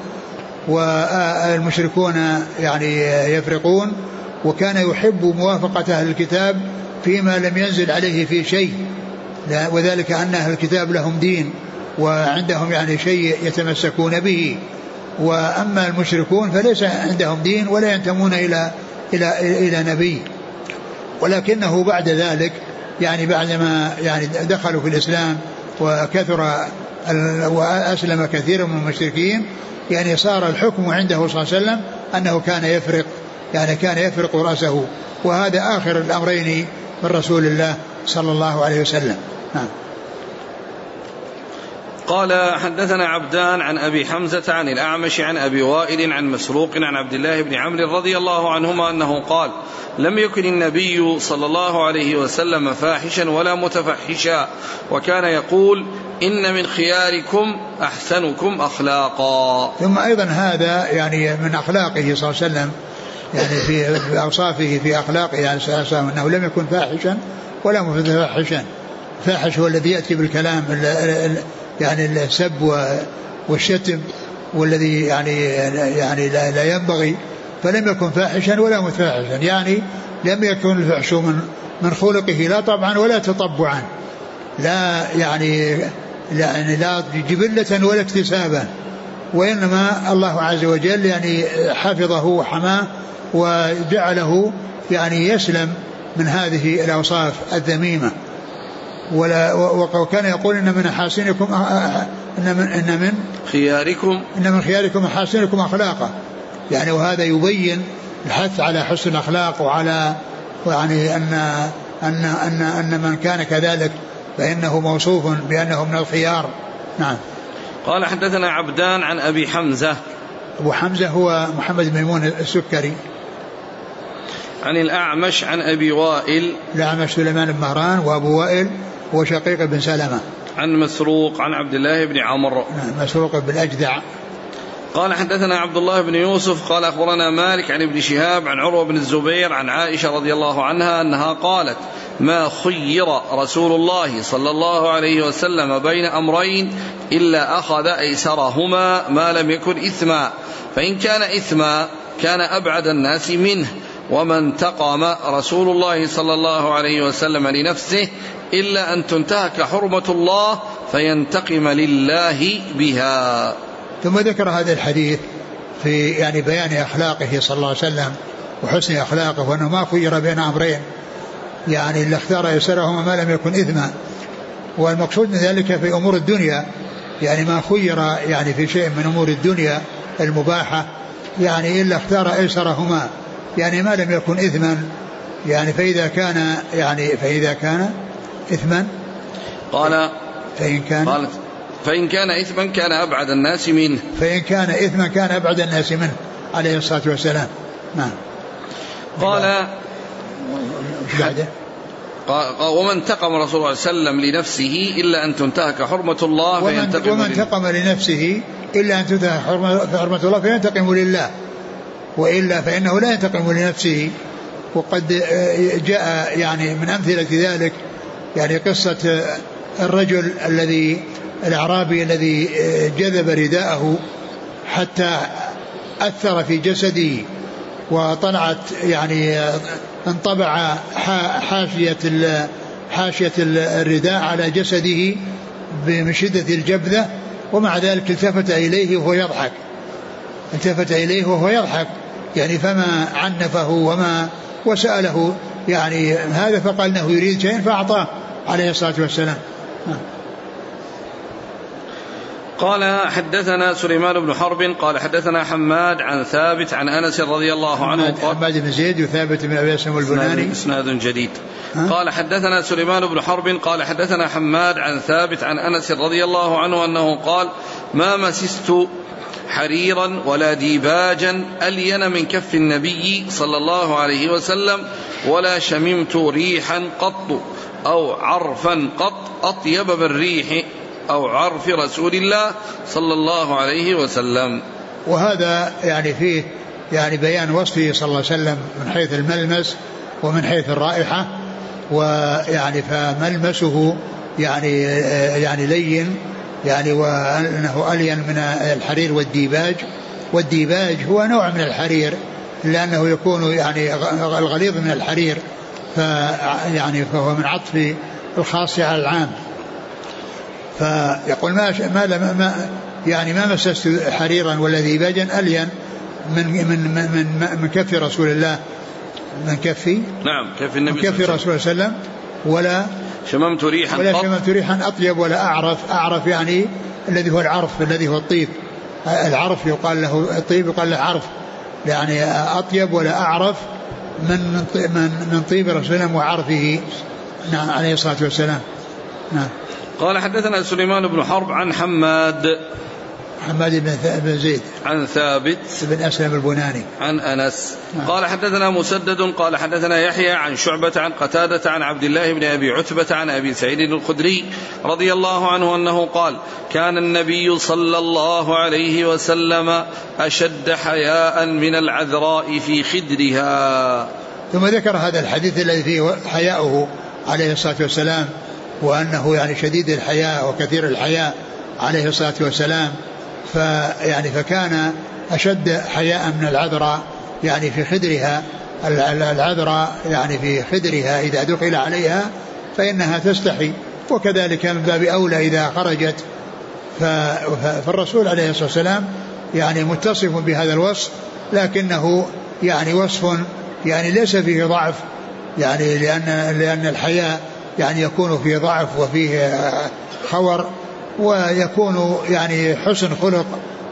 والمشركون يعني يفرقون، وكان يحب موافقة أهل الكتاب فيما لم ينزل عليه في شيء، وذلك أن أهل الكتاب لهم دين وعندهم يعني شيء يتمسكون به، وأما المشركون فليس عندهم دين ولا ينتمون إلى نبي. ولكنه بعد ذلك يعني بعدما يعني دخلوا في الإسلام وكثر وأسلم كثير من المشركين، يعني صار الحكم عنده صلى الله عليه وسلم أنه كان يفرق رأسه، وهذا آخر الأمرين من رسول الله صلى الله عليه وسلم. نعم. قال حدثنا عبدان عن أبي حمزة عن الأعمش عن أبي وائل عن مسروق عن عبد الله بن عمرو رضي الله عنهما أنه قال: لم يكن النبي صلى الله عليه وسلم فاحشا ولا متفحشا، وكان يقول: إن من خياركم أحسنكم أخلاقا. ثم أيضا هذا يعني من أخلاقه صلى الله عليه وسلم، يعني في أوصافه في أخلاقه يعني صلى الله عليه وسلم أنه لم يكن فاحشا ولا متفحشا. فاحش هو الذي يأتي بالكلام يعني السب والشتم والذي يعني لا ينبغي، فلم يكن فاحشا ولا متفحشا، يعني لم يكن الفحش من خلقه لا طبعا ولا تطبعا، لا يعني لا جبلة ولا اكتسابا، وإنما الله عز وجل يعني حفظه وحماه وجعله يعني يسلم من هذه الأوصاف الذميمة. وكان يقول إن من أحاسنكم إن من خياركم أحاسنكم أخلاقا، يعني وهذا يبين الحث على حسن الأخلاق وعلى يعني أن من كان كذلك فإنه موصوف بأنه من الخيار. نعم. قال حدثنا عبدان عن أبي حمزة. أبو حمزة هو محمد بن ميمون السكري. عن الأعمش عن أبي وائل. الأعمش سليمان بن مهران، وأبو وائل هو شقيق بن سلمة. عن مسروق عن عبد الله بن عمرو. مسروق بن الأجدع. قال حدثنا عبد الله بن يوسف قال أخبرنا مالك عن ابن شهاب عن عروة بن الزبير عن عائشة رضي الله عنها أنها قالت: ما خير رسول الله صلى الله عليه وسلم بين أمرين إلا أخذ أيسرهما ما لم يكن إثما، فإن كان إثما كان أبعد الناس منه، وما انتقم رسول الله صلى الله عليه وسلم لنفسه إلا أن تنتهك حرمة الله فينتقم لله بها. ثم ذكر هذا الحديث في يعني بيان أخلاقه صلى الله عليه وسلم وحسن أخلاقه، وأنه ما خير بين أمرين، يعني اللي اختار يسرهما ما لم يكن إثما، والمقصود من ذلك في أمور الدنيا، يعني ما خير يعني في شيء من أمور الدنيا المباحة يعني إلا اختار أيسرهما، يعني ما لم يكن إثما، يعني فإذا كان إثما قال فإن كان إثما كان أبعد الناس منه، فإن كان إثما كان أبعد الناس منه عليه الصلاة والسلام. نعم. قال ومن انتقم رسول الله صلى الله عليه وسلم لنفسه إلا أن تنتهك حرمة الله فينتقم ومن انتقم لنفسه إلا أن تنتهك حرمة الله فينتقم لله، وإلا فإنه لا ينتقم لنفسه. وقد جاء يعني من أمثلة ذلك يعني قصة الرجل الأعرابي الذي جذب رداءه حتى أثر في جسده، وطلعت يعني انطبع حاشية الرداء على جسده من شدة الجبذة، ومع ذلك التفت إليه وهو يضحك يعني فما عنفه وما وسأله يعني هذا، فقال انه يريد شيء فأعطاه عليه الصلاة والسلام. قال حدثنا سليمان بن حرب قال حدثنا حماد عن ثابت عن أنس رضي الله عنه. حماد بن زيد وثابت بن أبي أسلم البناني إسناد جديد. قال حدثنا سليمان بن حرب قال حدثنا حماد عن ثابت عن أنس رضي الله عنه أنه قال: ما مسست حريرا ولا ديباجا ألين من كف النبي صلى الله عليه وسلم، ولا شممت ريحا قط أو عرفا قط أطيب من ريح أو عرف رسول الله صلى الله عليه وسلم. وهذا يعني فيه يعني بيان وصفه صلى الله عليه وسلم من حيث الملمس ومن حيث الرائحة، ويعني فملمسه يعني لين يعني، وأنه ألين من الحرير والديباج هو نوع من الحرير، لأنه يكون يعني الغليظ من الحرير، فهو من عطف الخاص على العام. فيقول ما مسست حريرا ولا ديباجا ألين من كف رسول الله، من كفي نعم كف النبي كف رسول الله صلى الله عليه وسلم، ولا شممت ريحا أطيب ولا أعرف يعني الذي هو العرف الذي هو الطيب. العرف يقال له الطيب يقال له عرف، يعني أطيب ولا أعرف من طيب رسول الله وعرفه. نعم عليه الصلاة والسلام. نعم. قال حدثنا سليمان بن حرب عن حماد بن زيد عن ثابت بن أسلم البناني عن أنس. قال حدثنا مسدد قال حدثنا يحيى عن شعبة عن قتادة عن عبد الله بن أبي عتبة عن أبي سعيد الخدري رضي الله عنه أنه قال: كان النبي صلى الله عليه وسلم أشد حياء من العذراء في خدرها. ثم ذكر هذا الحديث الذي فيه حياؤه عليه الصلاة والسلام، وأنه يعني شديد الحياء وكثير الحياء عليه الصلاة والسلام، فكان أشد حياء من العذراء يعني في خدرها، العذراء يعني في خدرها إذا دخل عليها فإنها تستحي، وكذلك من باب أولى إذا خرجت. فالرسول عليه الصلاة والسلام يعني متصف بهذا الوصف، لكنه يعني وصف يعني ليس فيه ضعف، يعني لأن الحياء يعني يكون فيه ضعف وفيه خور، ويكون يعني حسن خلق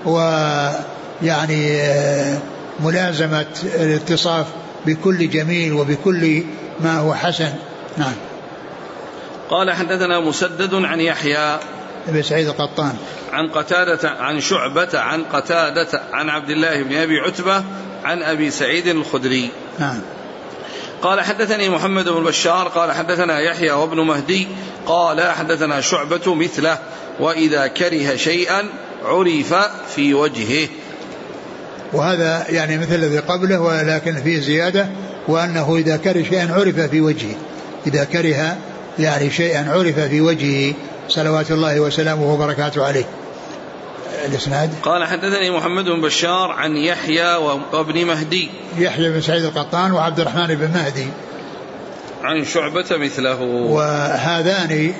ويعني ملازمة الاتصاف بكل جميل وبكل ما هو حسن. نعم. قال حدثنا مسدد عن يحيى بن سعيد القطان عن قتادة عن شعبة عن قتادة عن عبد الله بن أبي عتبة عن أبي سعيد الخدري. نعم. قال حدثني محمد بن بشار قال حدثنا يحيى وابن مهدي قال حدثنا شعبة مثله وإذا كره شيئا عرف في وجهه. وهذا يعني مثل الذي قبله ولكن فيه زيادة، وأنه إذا كره شيئا عرف في وجهه، إذا كره يعني شيئا عرف في وجهه صلوات الله وسلامه وبركاته عليه. الإسناد قال حدثني محمد بن بشار عن يحيى وابن مهدي، يحيى بن سعيد القطان وعبد الرحمن بن مهدي عن شعبة مثله. وهذان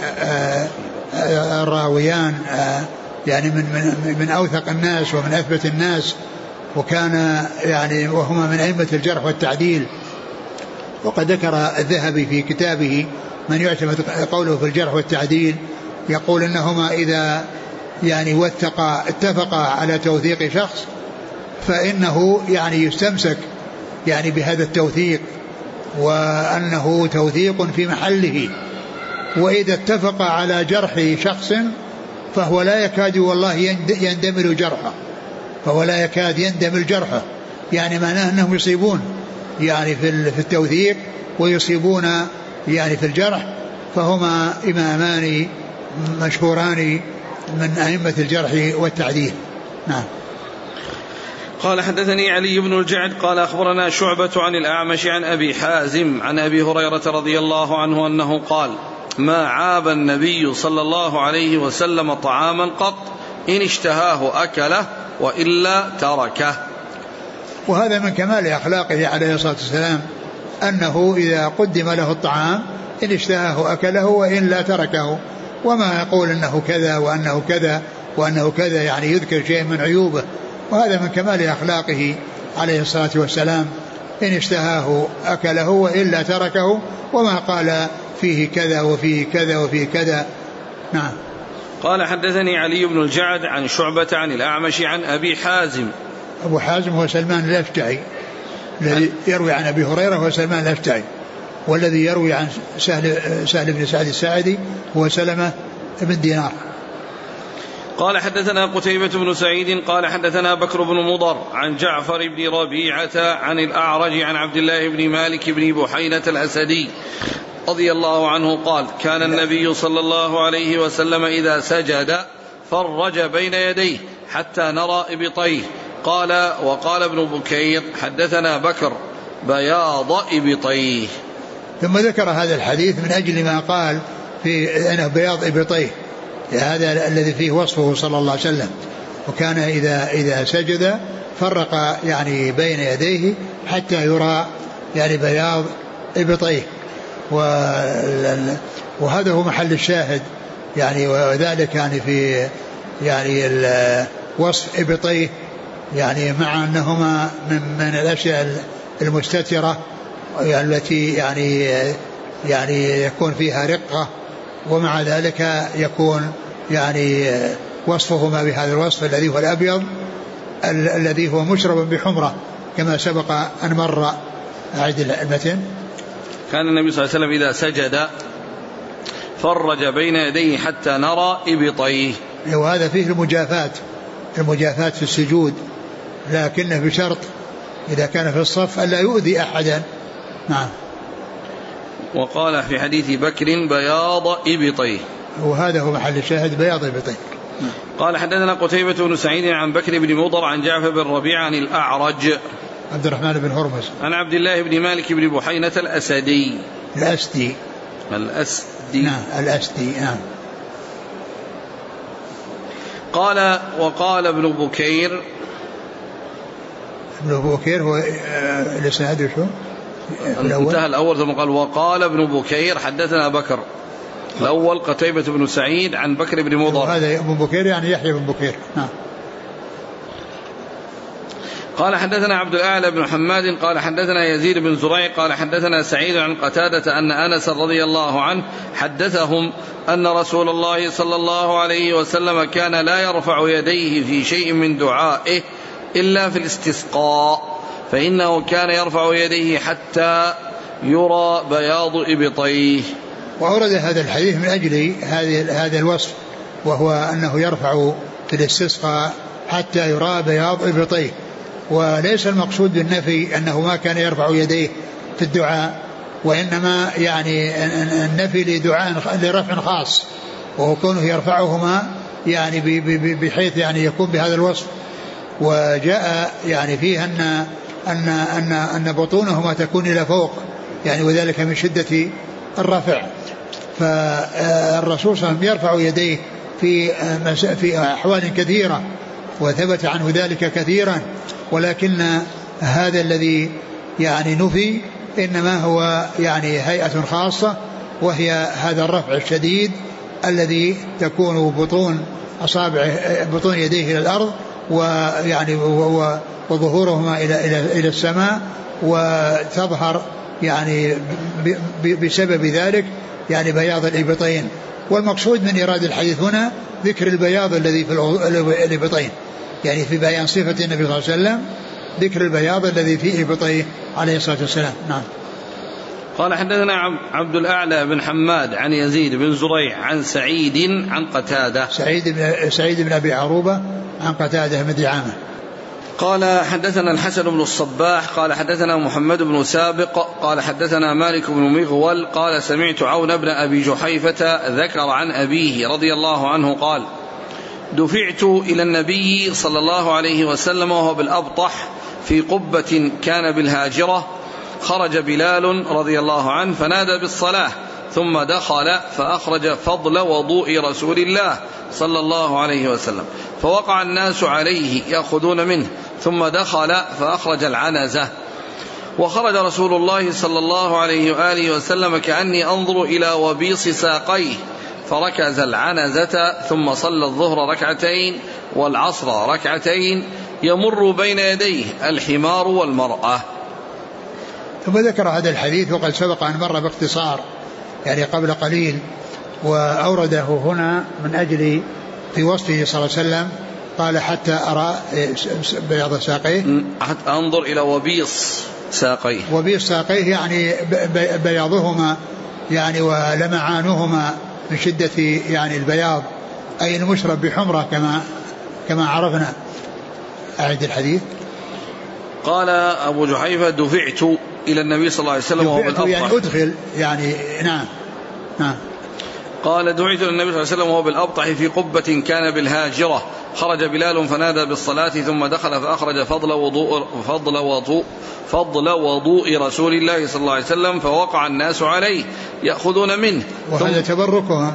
الراويان يعني من أوثق الناس ومن أثبت الناس، وكان يعني وهما من أئمة الجرح والتعديل. وقد ذكر الذهبي في كتابه من يعتمد قوله في الجرح والتعديل يقول إنهما إذا يعني اتفقا على توثيق شخص فإنه يعني يستمسك يعني بهذا التوثيق وأنه توثيق في محله. وإذا اتفق على جرح شخص فهو لا يكاد والله يندمر جرحه، فهو لا يكاد يندمر جرحه، يعني معناه أنهم يصيبون يعني في التوثيق ويصيبون يعني في الجرح، فهما إمامان مشهوران من أئمة الجرح والتعديل. نعم. قال حدثني علي بن الجعد قال أخبرنا شعبة عن الأعمش عن أبي حازم عن أبي هريرة رضي الله عنه أنه قال ما عاب النبي صلى الله عليه وسلم طعاما قط إن اشتهاه أكله وإلا تركه. وهذا من كمال أخلاقه عليه الصلاة والسلام أنه إذا قدم له الطعام إن اشتهاه أكله وإلا تركه، وما يقول أنه كذا وأنه كذا وأنه كذا، يعني يذكر شيء من عيوبه. وهذا من كمال أخلاقه عليه الصلاة والسلام، إن اشتهاه أكله وإلا تركه، وما قال فيه كذا وفيه كذا وفيه كذا. نعم. قال حدثني علي بن الجعد عن شعبة عن الأعمش عن أبي حازم. أبو حازم هو سلمان الأشجعي الذي يروي عن أبي هريرة، هو سلمان الأشجعي، والذي يروي عن سهل بن سعد الساعدي هو سلمة بن دينار. قال حدثنا قتيبة بن سعيد قال حدثنا بكر بن مضر عن جعفر بن ربيعة عن الأعرج عن عبد الله بن مالك بن بحينة الأسدي رضي الله عنه قال كان النبي صلى الله عليه وسلم إذا سجد فرج بين يديه حتى نرى إبطيه. قال وقال ابن بكير حدثنا بكر بياض إبطيه. ثم ذكر هذا الحديث من أجل ما قال في أنه بياض إبطيه، هذا الذي فيه وصفه صلى الله عليه وسلم. وكان إذا سجد فرق يعني بين يديه حتى يرى يعني بياض إبطيه، وهذا هو محل الشاهد يعني. وذلك يعني في يعني وصف إبطيه يعني مع أنهما من الأشياء المستترة يعني التي يعني يكون فيها رقة، ومع ذلك يكون يعني وصفهما بهذا الوصف الذي هو الأبيض الذي هو مشرب بحمرة كما سبق أن مر. أعد المتن. كان النبي صلى الله عليه وسلم إذا سجد فرج بين يديه حتى نرى إبطيه. وهذا فيه المجافات في السجود، لكنه بشرط إذا كان في الصف ألا يؤذي أحدا. نعم. وقال في حديث بكر بياض إبطيه، وهذا هو محل الشاهد بياض إبطيه. قال حدثنا قتيبة بن سعيد عن بكر بن مضر عن جعفر بن ربيعة عن الأعرج عبد الرحمن بن هرمز عن عبد الله بن مالك بن بحينة الأسدي. نعم الأسدي. نعم. قال وقال ابن بكير ابن بكير هو الاسناد شو انتهى الأول ثم قال وقال ابن بكير حدثنا بكر. الأول قتيبة بن سعيد عن بكر بن مضر. هذا ابن بكير يعني يحيى بن بكير. نعم. قال حدثنا عبد الأعلى بن حماد قال حدثنا يزيد بن زريع قال حدثنا سعيد عن قتادة أن أنس رضي الله عنه حدثهم أن رسول الله صلى الله عليه وسلم كان لا يرفع يديه في شيء من دعائه إلا في الاستسقاء، فإنه كان يرفع يديه حتى يرى بياض إبطيه. وأورد هذا الحديث من أجل هذا الوصف، وهو أنه يرفع في الاستسقاء حتى يرى بياض إبطيه، وليس المقصود بالنفي أنه ما كان يرفع يديه في الدعاء، وإنما يعني النفي لرفع خاص، وهو كونه يرفعهما يعني بحيث يعني يكون بهذا الوصف. وجاء يعني فيه أن بطونهما تكون إلى فوق يعني، وذلك من شدة الرفع. فالرسول صلى الله عليه وسلم يرفع يديه في أحوال كثيرة، وثبت عنه ذلك كثيرا، ولكن هذا الذي يعني نفي إنما هو يعني هيئة خاصة، وهي هذا الرفع الشديد الذي تكون بطون يديه إلى الأرض، ويعني وظهورهما إلى السماء، وتظهر يعني بسبب ذلك يعني بياض الإبطين. والمقصود من إرادة الحديث هنا ذكر البياض الذي في الإبطين، يعني في بيان صفة النبي صلى الله عليه وسلم ذكر البياض الذي في إبطيه عليه الصلاة والسلام. نعم. قال حدثنا عبد الأعلى بن حماد عن يزيد بن زريع عن سعيد عن قتادة. سعيد بن أبي عروبة عن قتادة بن دعامة. قال حدثنا الحسن بن الصباح قال حدثنا محمد بن سابق قال حدثنا مالك بن مغول قال سمعت عون بن أبي جحيفة ذكر عن أبيه رضي الله عنه قال دفعت إلى النبي صلى الله عليه وسلم وهو بالأبطح في قبة كان بالهاجرة، خرج بلال رضي الله عنه فنادى بالصلاة، ثم دخل فأخرج فضل وضوء رسول الله صلى الله عليه وسلم، فوقع الناس عليه يأخذون منه، ثم دخل فأخرج العنزة، وخرج رسول الله صلى الله عليه وآله وسلم كأني أنظر إلى وبيص ساقيه، فركز العنزة، ثم صلى الظهر ركعتين والعصر ركعتين، يمر بين يديه الحمار والمرأة. ثم ذكر هذا الحديث وقد سبق أن مر باختصار يعني قبل قليل، وأورده هنا من أجل في وصفه صلى الله عليه وسلم قال حتى أرى بياض ساقيه، حتى أنظر إلى وبيص ساقيه. وبيص ساقيه يعني بياضهما يعني ولمعانهما من شدة يعني البياض، أي المشرب بحمرة كما عرفنا. أعد الحديث. قال أبو جحيفة دفعت إلى النبي صلى الله عليه وسلم وهو بالأبطح، يعني أدخل يعني نعم. قال دعيت إلى النبي صلى الله عليه وسلم وهو بالأبطح في قبة كان بالهاجرة، خرج بلال فنادى بالصلاة، ثم دخل فأخرج فضل وضوء رسول الله صلى الله عليه وسلم، فوقع الناس عليه يأخذون منه. وهذا تبركهم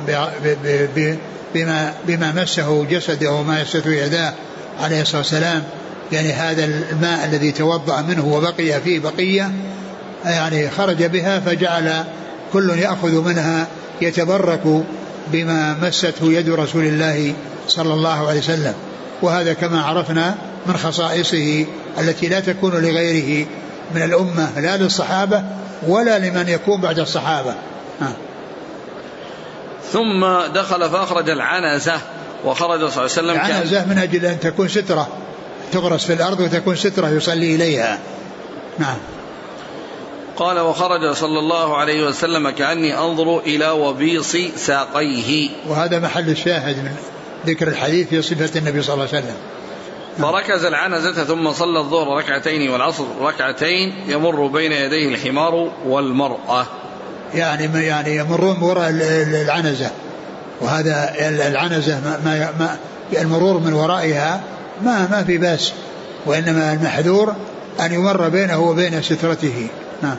بما مسه جسده وما مسته يداه عليه الصلاة والسلام، يعني هذا الماء الذي توضأ منه وبقي فيه بقية يعني خرج بها، فجعل كل يأخذ منها يتبرك بما مسته يد رسول الله صلى الله عليه وسلم. وهذا كما عرفنا من خصائصه التي لا تكون لغيره من الأمة، لا للصحابة ولا لمن يكون بعد الصحابة. ثم دخل فأخرج العنزة، وخرج صلى الله عليه وسلم العنزة من أجل أن تكون سترة تغرس في الأرض وتكون سترة يصلي إليها. نعم. قال وخرج صلى الله عليه وسلم كأني أنظر إلى وبيص ساقيه، وهذا محل الشاهد من ذكر الحديث في صفة النبي صلى الله عليه وسلم. فركز العنزة ثم صلى الظهر ركعتين والعصر ركعتين، يمر بين يديه الحمار والمرأة، يعني يمرون وراء العنزة، وهذا العنزة ما المرور من ورائها ما في بأس، وإنما المحذور أن يمر بينه وبين سترته. نعم.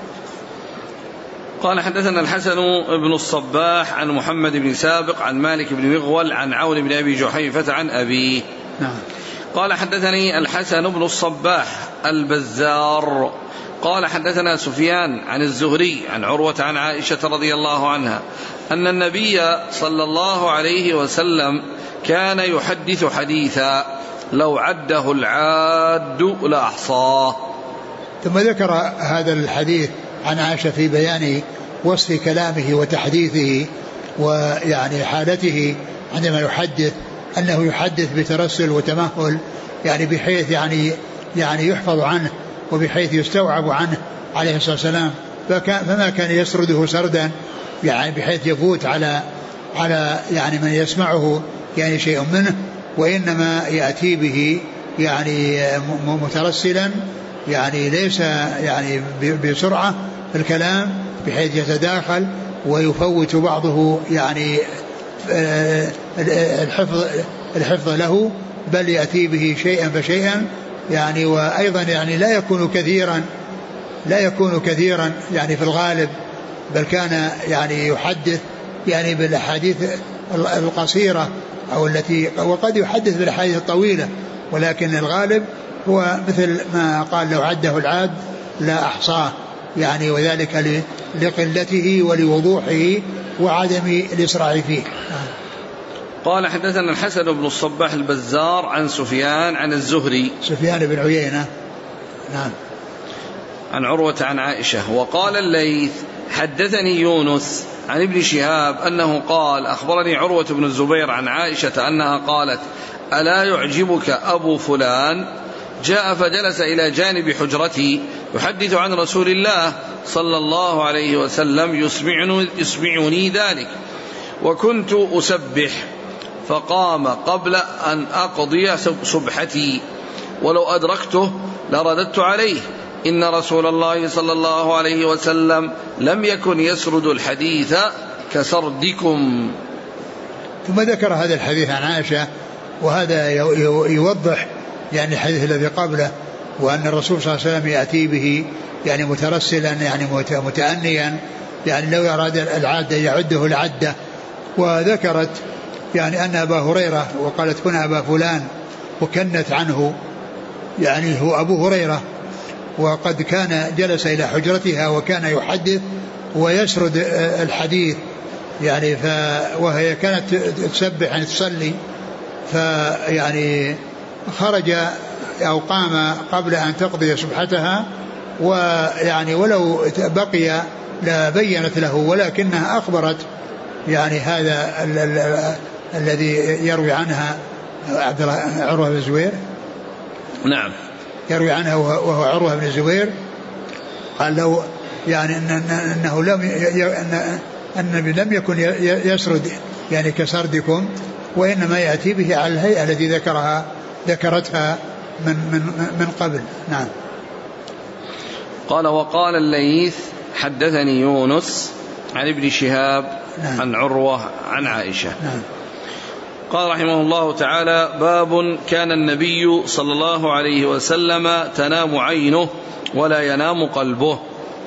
قال حدثنا الحسن بن الصباح عن محمد بن سابق عن مالك بن مغول عن عون بن أبي جحيفة عن أبيه. نعم. قال حدثني الحسن بن الصباح البزار قال حدثنا سفيان عن الزهري عن عروة عن عائشة رضي الله عنها أن النبي صلى الله عليه وسلم كان يحدث حديثا لو عده العاد لأحصاه. ثم ذكر هذا الحديث عن عائشة في بيان وصف كلامه وتحديثه ويعني حالته عندما يحدث أنه يحدث بترسل وتمهل يعني بحيث يعني يحفظ عنه وبحيث يستوعب عنه عليه الصلاة والسلام فما كان يسرده سردا يعني بحيث يفوت على يعني من يسمعه يعني شيء منه وإنما يأتي به يعني مترسلا يعني ليس يعني بسرعة في الكلام بحيث يتداخل ويفوت بعضه يعني الحفظ له بل يأتي به شيئا فشيئا يعني وأيضا يعني لا يكون كثيرا يعني في الغالب بل كان يعني يحدث يعني بالأحاديث القصيرة أو التي وقد يحدث بالأحاديث الطويلة ولكن الغالب هو مثل ما قال لو عده العاد لا أحصاه يعني وذلك لقلته ولوضوحه وعدم الإسراع فيه. قال حدثنا الحسن بن الصباح البزار عن سفيان عن الزهري سفيان بن عيينة نعم عن عروة عن عائشة. وقال الليث حدثني يونس عن ابن شهاب أنه قال أخبرني عروة بن الزبير عن عائشة أنها قالت ألا يعجبك أبو فلان جاء فجلس إلى جانب حجرتي يحدث عن رسول الله صلى الله عليه وسلم يسمعني ذلك وكنت أسبح فقام قبل أن أقضي سبحتي ولو أدركته لرددت عليه إن رسول الله صلى الله عليه وسلم لم يكن يسرد الحديث كسردكم. ثم ذكر هذا الحديث عن عائشة وهذا يوضح يعني الحديث الذي قبله وأن الرسول صلى الله عليه وسلم يأتي به يعني مترسلا يعني متأنيا يعني لو أراد العادة يعده العدة. وذكرت يعني أن أبا هريرة وقالت كن أبا فلان وكنت عنه يعني هو أبو هريرة وقد كان جلس إلى حجرتها وكان يحدث ويسرد الحديث يعني وهي كانت تسبح يعني تصلي فيعني خرج أو قام قبل أن تقضي سبحتها ويعني ولو بقي لبينت له ولكنها أخبرت يعني هذا الذي يروي عنها عروة بن الزبير نعم يروي عنها وهو عروة بن الزبير قال لو يعني أنه النبي لم يكن يسرد يعني كسردكم وإنما يأتي به على الهيئة التي ذكرتها من قبل. نعم. قال وقال الليث حدثني يونس عن ابن شهاب نعم. عن عروة عن عائشة نعم. قال رحمه الله تعالى باب كان النبي صلى الله عليه وسلم تنام عينه ولا ينام قلبه.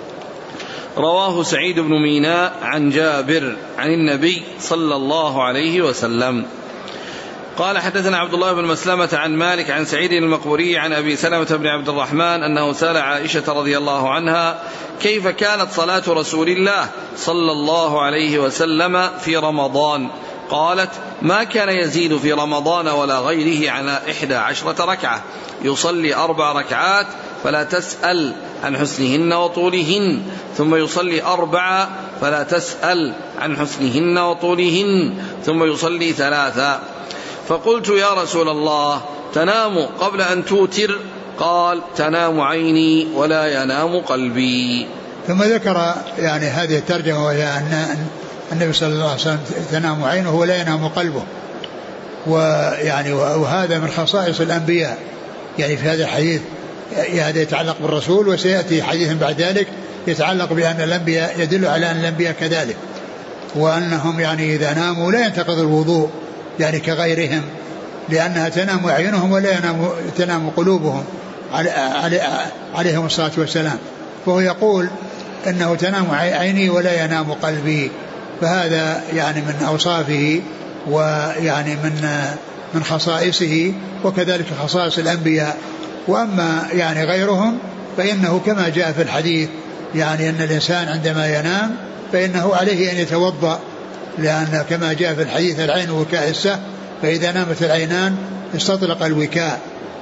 رواه سعيد بن ميناء عن جابر عن النبي صلى الله عليه وسلم. قال حدثنا عبد الله بن مسلمة عن مالك عن سعيد المقبوري عن أبي سلمة بن عبد الرحمن أنه سأل عائشة رضي الله عنها كيف كانت صلاة رسول الله صلى الله عليه وسلم في رمضان قالت ما كان يزيد في رمضان ولا غيره على 11 ركعة يصلي 4 ركعات فلا تسأل عن حسنهن وطولهن ثم يصلي 4 فلا تسأل عن حسنهن وطولهن ثم يصلي 3. فقلت يا رسول الله تنام قبل أن توتر قال تنام عيني ولا ينام قلبي. ثم ذكر يعني هذه الترجمة وهي أن النبي صلى الله عليه وسلم تنام عينه ولا ينام قلبه ويعني وهذا من خصائص الأنبياء يعني في هذا الحديث هذا يتعلق بالرسول وسيأتي حديث بعد ذلك يتعلق بأن الأنبياء يدل على أن الأنبياء كذلك وأنهم يعني إذا ناموا لا ينتقض الوضوء يعني كغيرهم لأنها تنام أعينهم ولا تنام قلوبهم عليهم الصلاة والسلام. وهو يقول أنه تنام عيني ولا ينام قلبي فهذا يعني من أوصافه ويعني من خصائصه وكذلك خصائص الأنبياء. وأما يعني غيرهم فإنه كما جاء في الحديث يعني أن الإنسان عندما ينام فإنه عليه أن يتوضأ، لأن كما جاء في الحديث العين وكاء السه، فإذا نامت العينان استطلق الوكاء.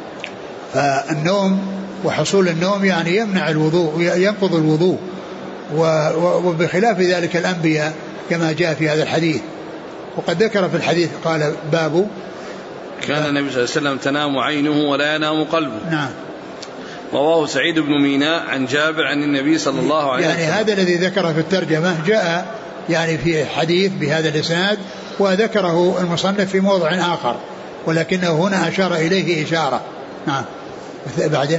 فالنوم وحصول النوم يعني يمنع الوضوء، ينقض الوضوء، وبخلاف ذلك الأنبياء كما جاء في هذا الحديث. وقد ذكر في الحديث قال باب كان النبي صلى الله عليه وسلم تنام عينه ولا ينام قلبه. نعم. رواه سعيد بن ميناء عن جابر عن النبي صلى الله عليه وسلم. يعني هذا الذي ذكره في الترجمة جاء يعني في حديث بهذا الإسناد، وذكره المصنف في موضع آخر، ولكنه هنا أشار إليه إشارة. نعم. بعده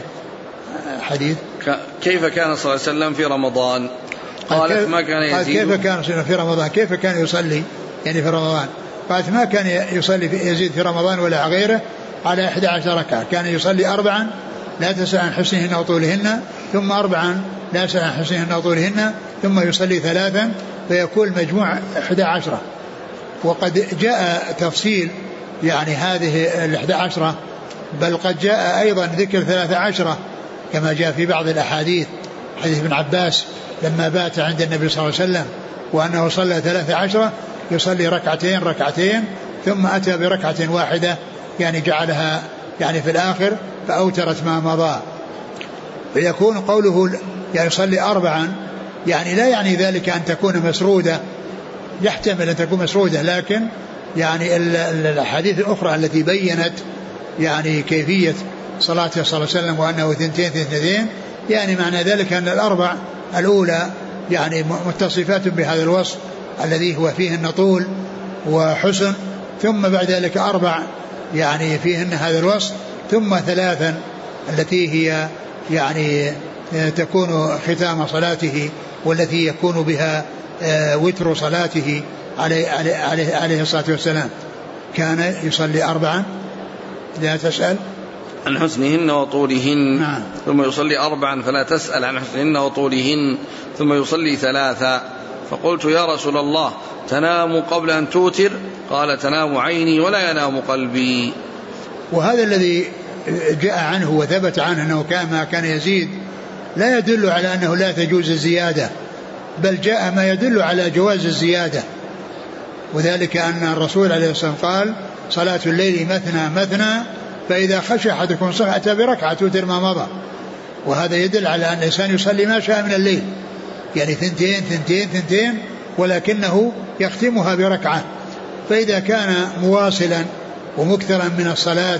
حديث كيف كان صلى الله عليه وسلم في رمضان؟ قالت ما كان يزيد. كيف كان في رمضان؟ كيف كان يصلي يعني في رمضان؟ قالت ما كان يصلي يزيد في رمضان ولا غيره على 11 ركعة، كان يصلي 4 لا تسأل عن حسنهن وطولهن، ثم 4 لا تسأل عن حسنهن وطولهن، ثم يصلي 3 فيكون المجموع 11. وقد جاء تفصيل يعني هذه 11، بل قد جاء أيضا ذكر 13 كما جاء في بعض الأحاديث، حديث ابن عباس لما بات عند النبي صلى الله عليه وسلم وأنه صلى 13 يصلي ركعتين ثم أتى بركعة واحدة يعني جعلها يعني في الآخر فأوترت ما مضى. فيكون قوله يعني يصلي 4 يعني لا يعني ذلك أن تكون مسرودة، يحتمل أن تكون مسرودة، لكن يعني الحديث الأخرى التي بينت يعني كيفية صلاته صلى الله عليه وسلم وأنه 2 يعني معنى ذلك أن ال4 الأولى يعني متصفات بهذا الوصف الذي هو فيهن طول وحسن، ثم بعد ذلك 4 يعني فيهن هذا الوصف، ثم 3 التي هي يعني تكون ختام صلاته والتي يكون بها وتر صلاته عليه الصلاة والسلام. كان يصلي 4 لا تسأل عن حسنهن وطولهن. نعم. ثم يصلي 4 فلا تسأل عن حسنهن وطولهن، ثم يصلي 3. فقلت يا رسول الله تنام قبل أن توتر؟ قال تنام عيني ولا ينام قلبي. وهذا الذي جاء عنه وثبت عنه أنه ما كان يزيد لا يدل على أنه لا تجوز الزيادة، بل جاء ما يدل على جواز الزيادة، وذلك أن الرسول عليه الصلاة والسلام قال صلاة الليل مثنى فإذا خشى أحدكم الصبح أتى بركعة توتر ما مضى. وهذا يدل على أن الإنسان يصلي ما شاء من الليل، يعني 2 ولكنه يختمها بركعة. فإذا كان مواصلا ومكثرا من الصلاة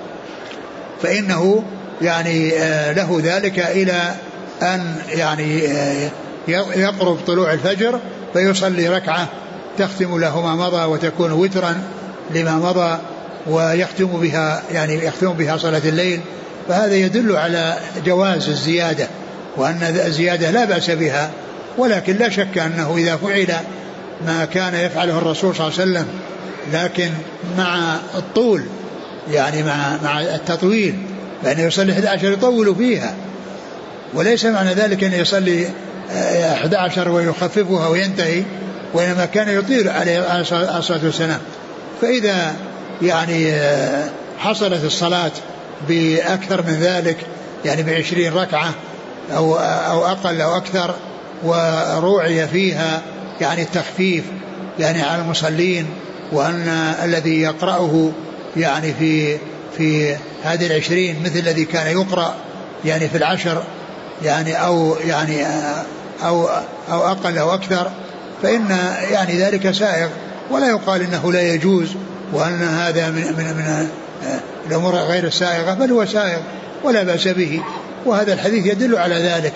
فإنه يعني له ذلك إلى أن يعني يقرب طلوع الفجر فيصلي ركعة تختم له ما مضى وتكون وترا لما مضى ويختم بها صلاة الليل. فهذا يدل على جواز الزيادة، وأن الزيادة لا بأس بها، ولكن لا شك أنه إذا فعل ما كان يفعله الرسول صلى الله عليه وسلم لكن مع الطول يعني مع التطويل، فإنه يصلي 11 يطول فيها، وليس معنى ذلك أن يصلي 11 ويخففها وينتهي، وإنما كان يطيل عليه الصلاة والسلام. فإذا يعني حصلت الصلاة بأكثر من ذلك يعني ب20 ركعة أو أقل أو أكثر، وروعي فيها يعني التخفيف يعني على المصلين، وأن الذي يقرأه يعني في هذه 20 مثل الذي كان يقرأ يعني في 10 يعني أو أقل أو أكثر، فإن يعني ذلك سائغ، ولا يقال إنه لا يجوز وأن هذا من الأمور غير السائغة، بل هو سائغ ولا بأس به، وهذا الحديث يدل على ذلك.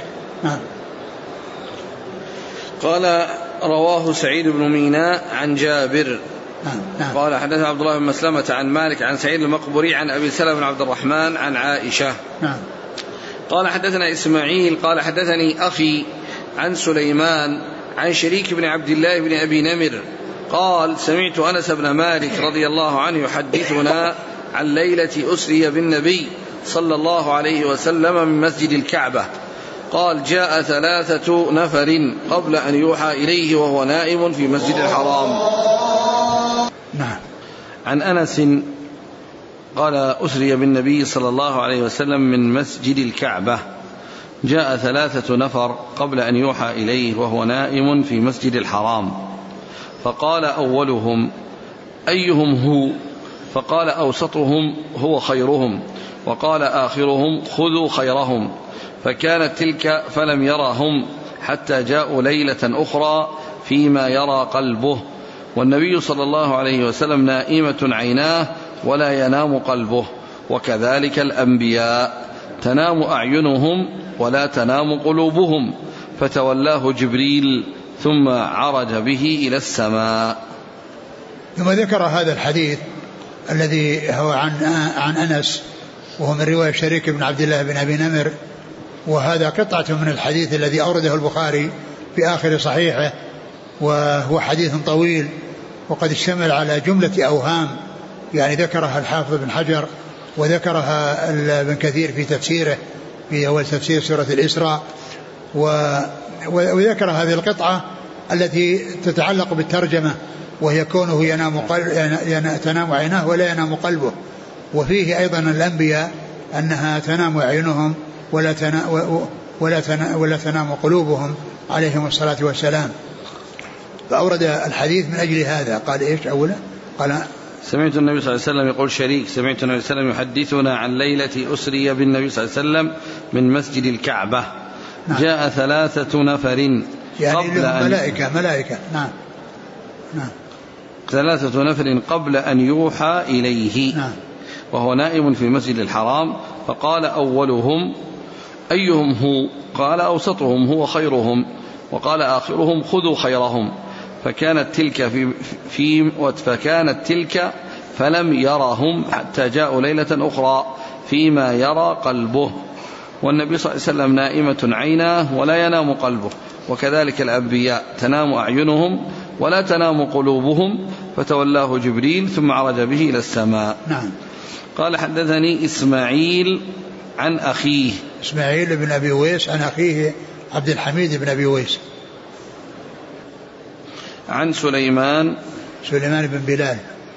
قال رواه سعيد بن ميناء عن جابر. قال حدثنا عبد الله بن مسلمة عن مالك عن سعيد المقبري عن أبي سلمة بن عبد الرحمن عن عائشة. قال حدثنا إسماعيل قال حدثني أخي عن سليمان عن شريك بن عبد الله بن أبي نمر قال سمعت أنس بن مالك رضي الله عنه يحدثنا عن ليلة أسري بالنبي صلى الله عليه وسلم من مسجد الكعبة. قال جاء 3 نفر قبل أن يوحى إليه وهو نائم في مسجد الحرام. نعم. عن أنس قال أسري بالنبي صلى الله عليه وسلم من مسجد الكعبة، جاء 3 نفر قبل أن يوحى إليه وهو نائم في مسجد الحرام، فقال أولهم أيهم هو؟ فقال أوسطهم هو خيرهم، وقال آخرهم خذوا خيرهم، فكانت تلك فلم يرهم حتى جاءوا ليلة أخرى فيما يرى قلبه، والنبي صلى الله عليه وسلم نائمة عيناه ولا ينام قلبه، وكذلك الأنبياء تنام أعينهم ولا تنام قلوبهم، فتولاه جبريل ثم عرج به إلى السماء. ثم ذكر هذا الحديث الذي هو عن أنس، وهو من رواية شريك بن عبد الله بن أبي نمر، وهذا قطعة من الحديث الذي أورده البخاري في آخر صحيحه، وهو حديث طويل وقد اشتمل على جملة أوهام يعني ذكرها الحافظ بن حجر وذكرها ابن كثير في تفسيره في أول تفسير سورة الإسراء، وذكر هذه القطعة التي تتعلق بالترجمة، وهي كونه تنام عيناه ولا ينام قلبه، وفيه أيضا الأنبياء أنها تنام عينهم ولا تنام قلوبهم عليهم الصلاة والسلام. فأورد الحديث من أجل هذا. قال إيش أولا؟ قال سمعت النبي صلى الله عليه وسلم يقول شريك سمعت النبي صلى الله عليه وسلم يحدثنا عن ليلة أسري بالنبي صلى الله عليه وسلم من مسجد الكعبة. نعم. جاء 3 نفر يعني ملائكة نعم 3 نفر قبل أن يوحى إليه. نعم. وهو نائم في مسجد الحرام، فقال أولهم أيهم هو؟ قال أوسطهم هو خيرهم، وقال آخرهم خذوا خيرهم، فكانت تلك فلم يرهم حتى جاءوا ليلة أخرى فيما يرى قلبه، والنبي صلى الله عليه وسلم نائمة عيناه ولا ينام قلبه، وكذلك الأنبياء تنام أعينهم ولا تنام قلوبهم، فتولاه جبريل ثم عرج به إلى السماء. نعم. قال حدثني إسماعيل عن أخيه إسماعيل بن أبي ويس عن أخيه عبد الحميد بن أبي ويس عن سليمان بن بلال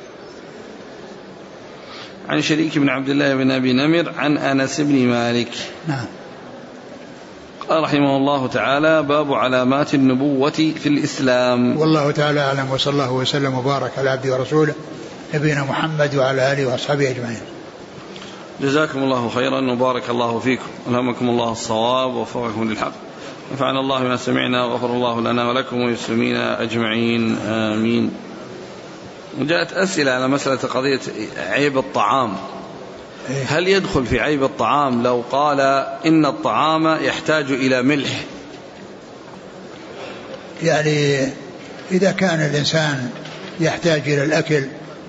عن شريك بن عبد الله بن أبي نمر عن أنس بن مالك. نعم. قال رحمه الله تعالى: باب علامات النبوة في الإسلام. والله تعالى أعلم، وصلى الله وسلم وبارك على عبده ورسوله نبينا محمد وعلى آله وأصحابه أجمعين. جزاكم الله خيرا وبارك الله فيكم، ألهمكم الله الصواب ووفقكم للحق، نفعنا الله بما سمعنا وغفر الله لنا ولكم وللمسلمين أجمعين، آمين. وجاءت أسئلة على مسألة قضية عيب الطعام، هل يدخل في عيب الطعام لو قال إن الطعام يحتاج إلى ملح؟ يعني إذا كان الإنسان يحتاج إلى الأكل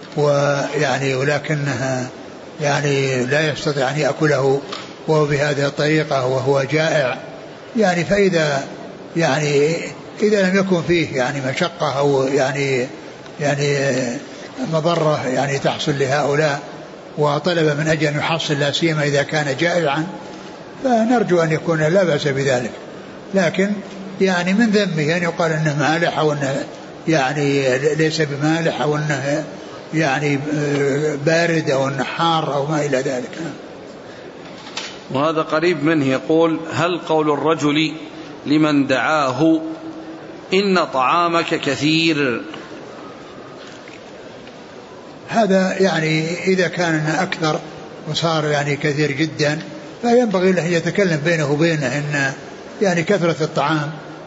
ولكنها لا يستطيع أن يأكله وهو بهذه الطريقة وهو جائع، فإذا إذا لم يكن فيه مشقة أو مضرة تحصل لهؤلاء وطلب من أجل أن يحصل، لا سيما إذا كان جائعا، فنرجو أن يكون لا بأس بذلك. لكن من ذنبه أن يقال أنه مالح أو أنه ليس بمالح أو أنه بارد أو أنه حار أو ما إلى ذلك. وهذا قريب منه يقول: هل قول الرجل لمن دعاه إن طعامك كثير، هذا إذا كان أكثر وصار كثير جدا، فينبغي له يتكلم بينه وبينه إن كثرة الطعام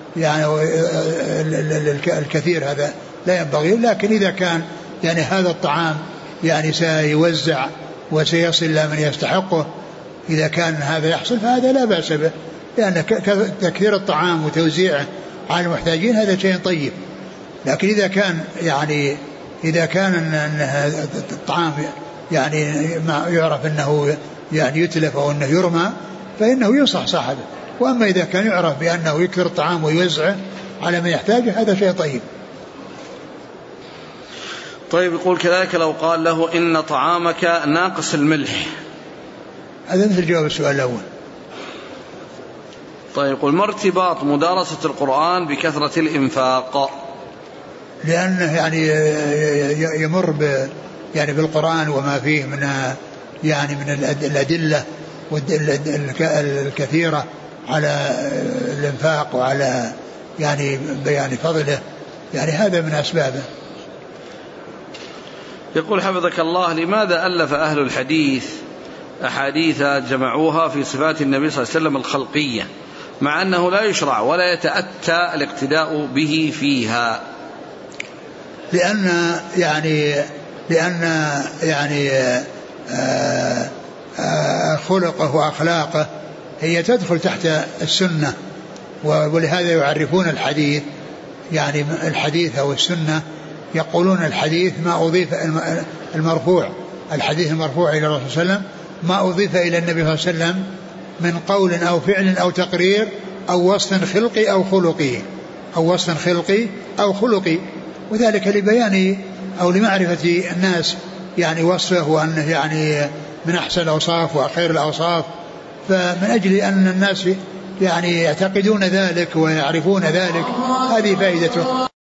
الكثير هذا لا ينبغي. لكن إذا كان هذا الطعام سيوزع وسيصل إلى من يستحقه، إذا كان هذا يحصل فهذا لا بأس به، لأن تكثير الطعام وتوزيعه على المحتاجين هذا شيء طيب. لكن إذا كان أن الطعام ما يعرف أنه يتلف أو أنه يرمى، فإنه ينصح صاحبه. وأما إذا كان يعرف بأنه يكثر الطعام ويوزعه على من يحتاجه هذا شيء طيب. طيب، يقول كذلك لو قال له إن طعامك ناقص الملح، هذا مثل جواب السؤال الأول. طيب، يقول: ما ارتباط مدارسة القرآن بكثرة الإنفاق؟ لأنه يمر بالقرآن وما فيه يعني من الأدلة الكثيرة على الإنفاق وعلى يعني بيان فضله، يعني هذا من أسبابه. يقول حفظك الله: لماذا ألف أهل الحديث أحاديث جمعوها في صفات النبي صلى الله عليه وسلم الخلقية مع أنه لا يشرع ولا يتأتى الاقتداء به فيها؟ لأن خلقه وأخلاقه هي تدخل تحت السنة، ولهذا يعرفون الحديث، يعني الحديث أو السنة يقولون الحديث ما أضيف المرفوع، الحديث المرفوع إلى الرسول صلى الله عليه وسلم ما أضيف إلى النبي صلى الله عليه وسلم من قول أو فعل أو تقرير أو وصف خلقي أو خلقي، أو وصف خلقي أو خلقي، وذلك لبيان أو لمعرفة الناس يعني وصفه، وأنه يعني من أحسن الأوصاف وخير الأوصاف، فمن أجل أن الناس يعني يعتقدون ذلك ويعرفون ذلك، هذه فائدته.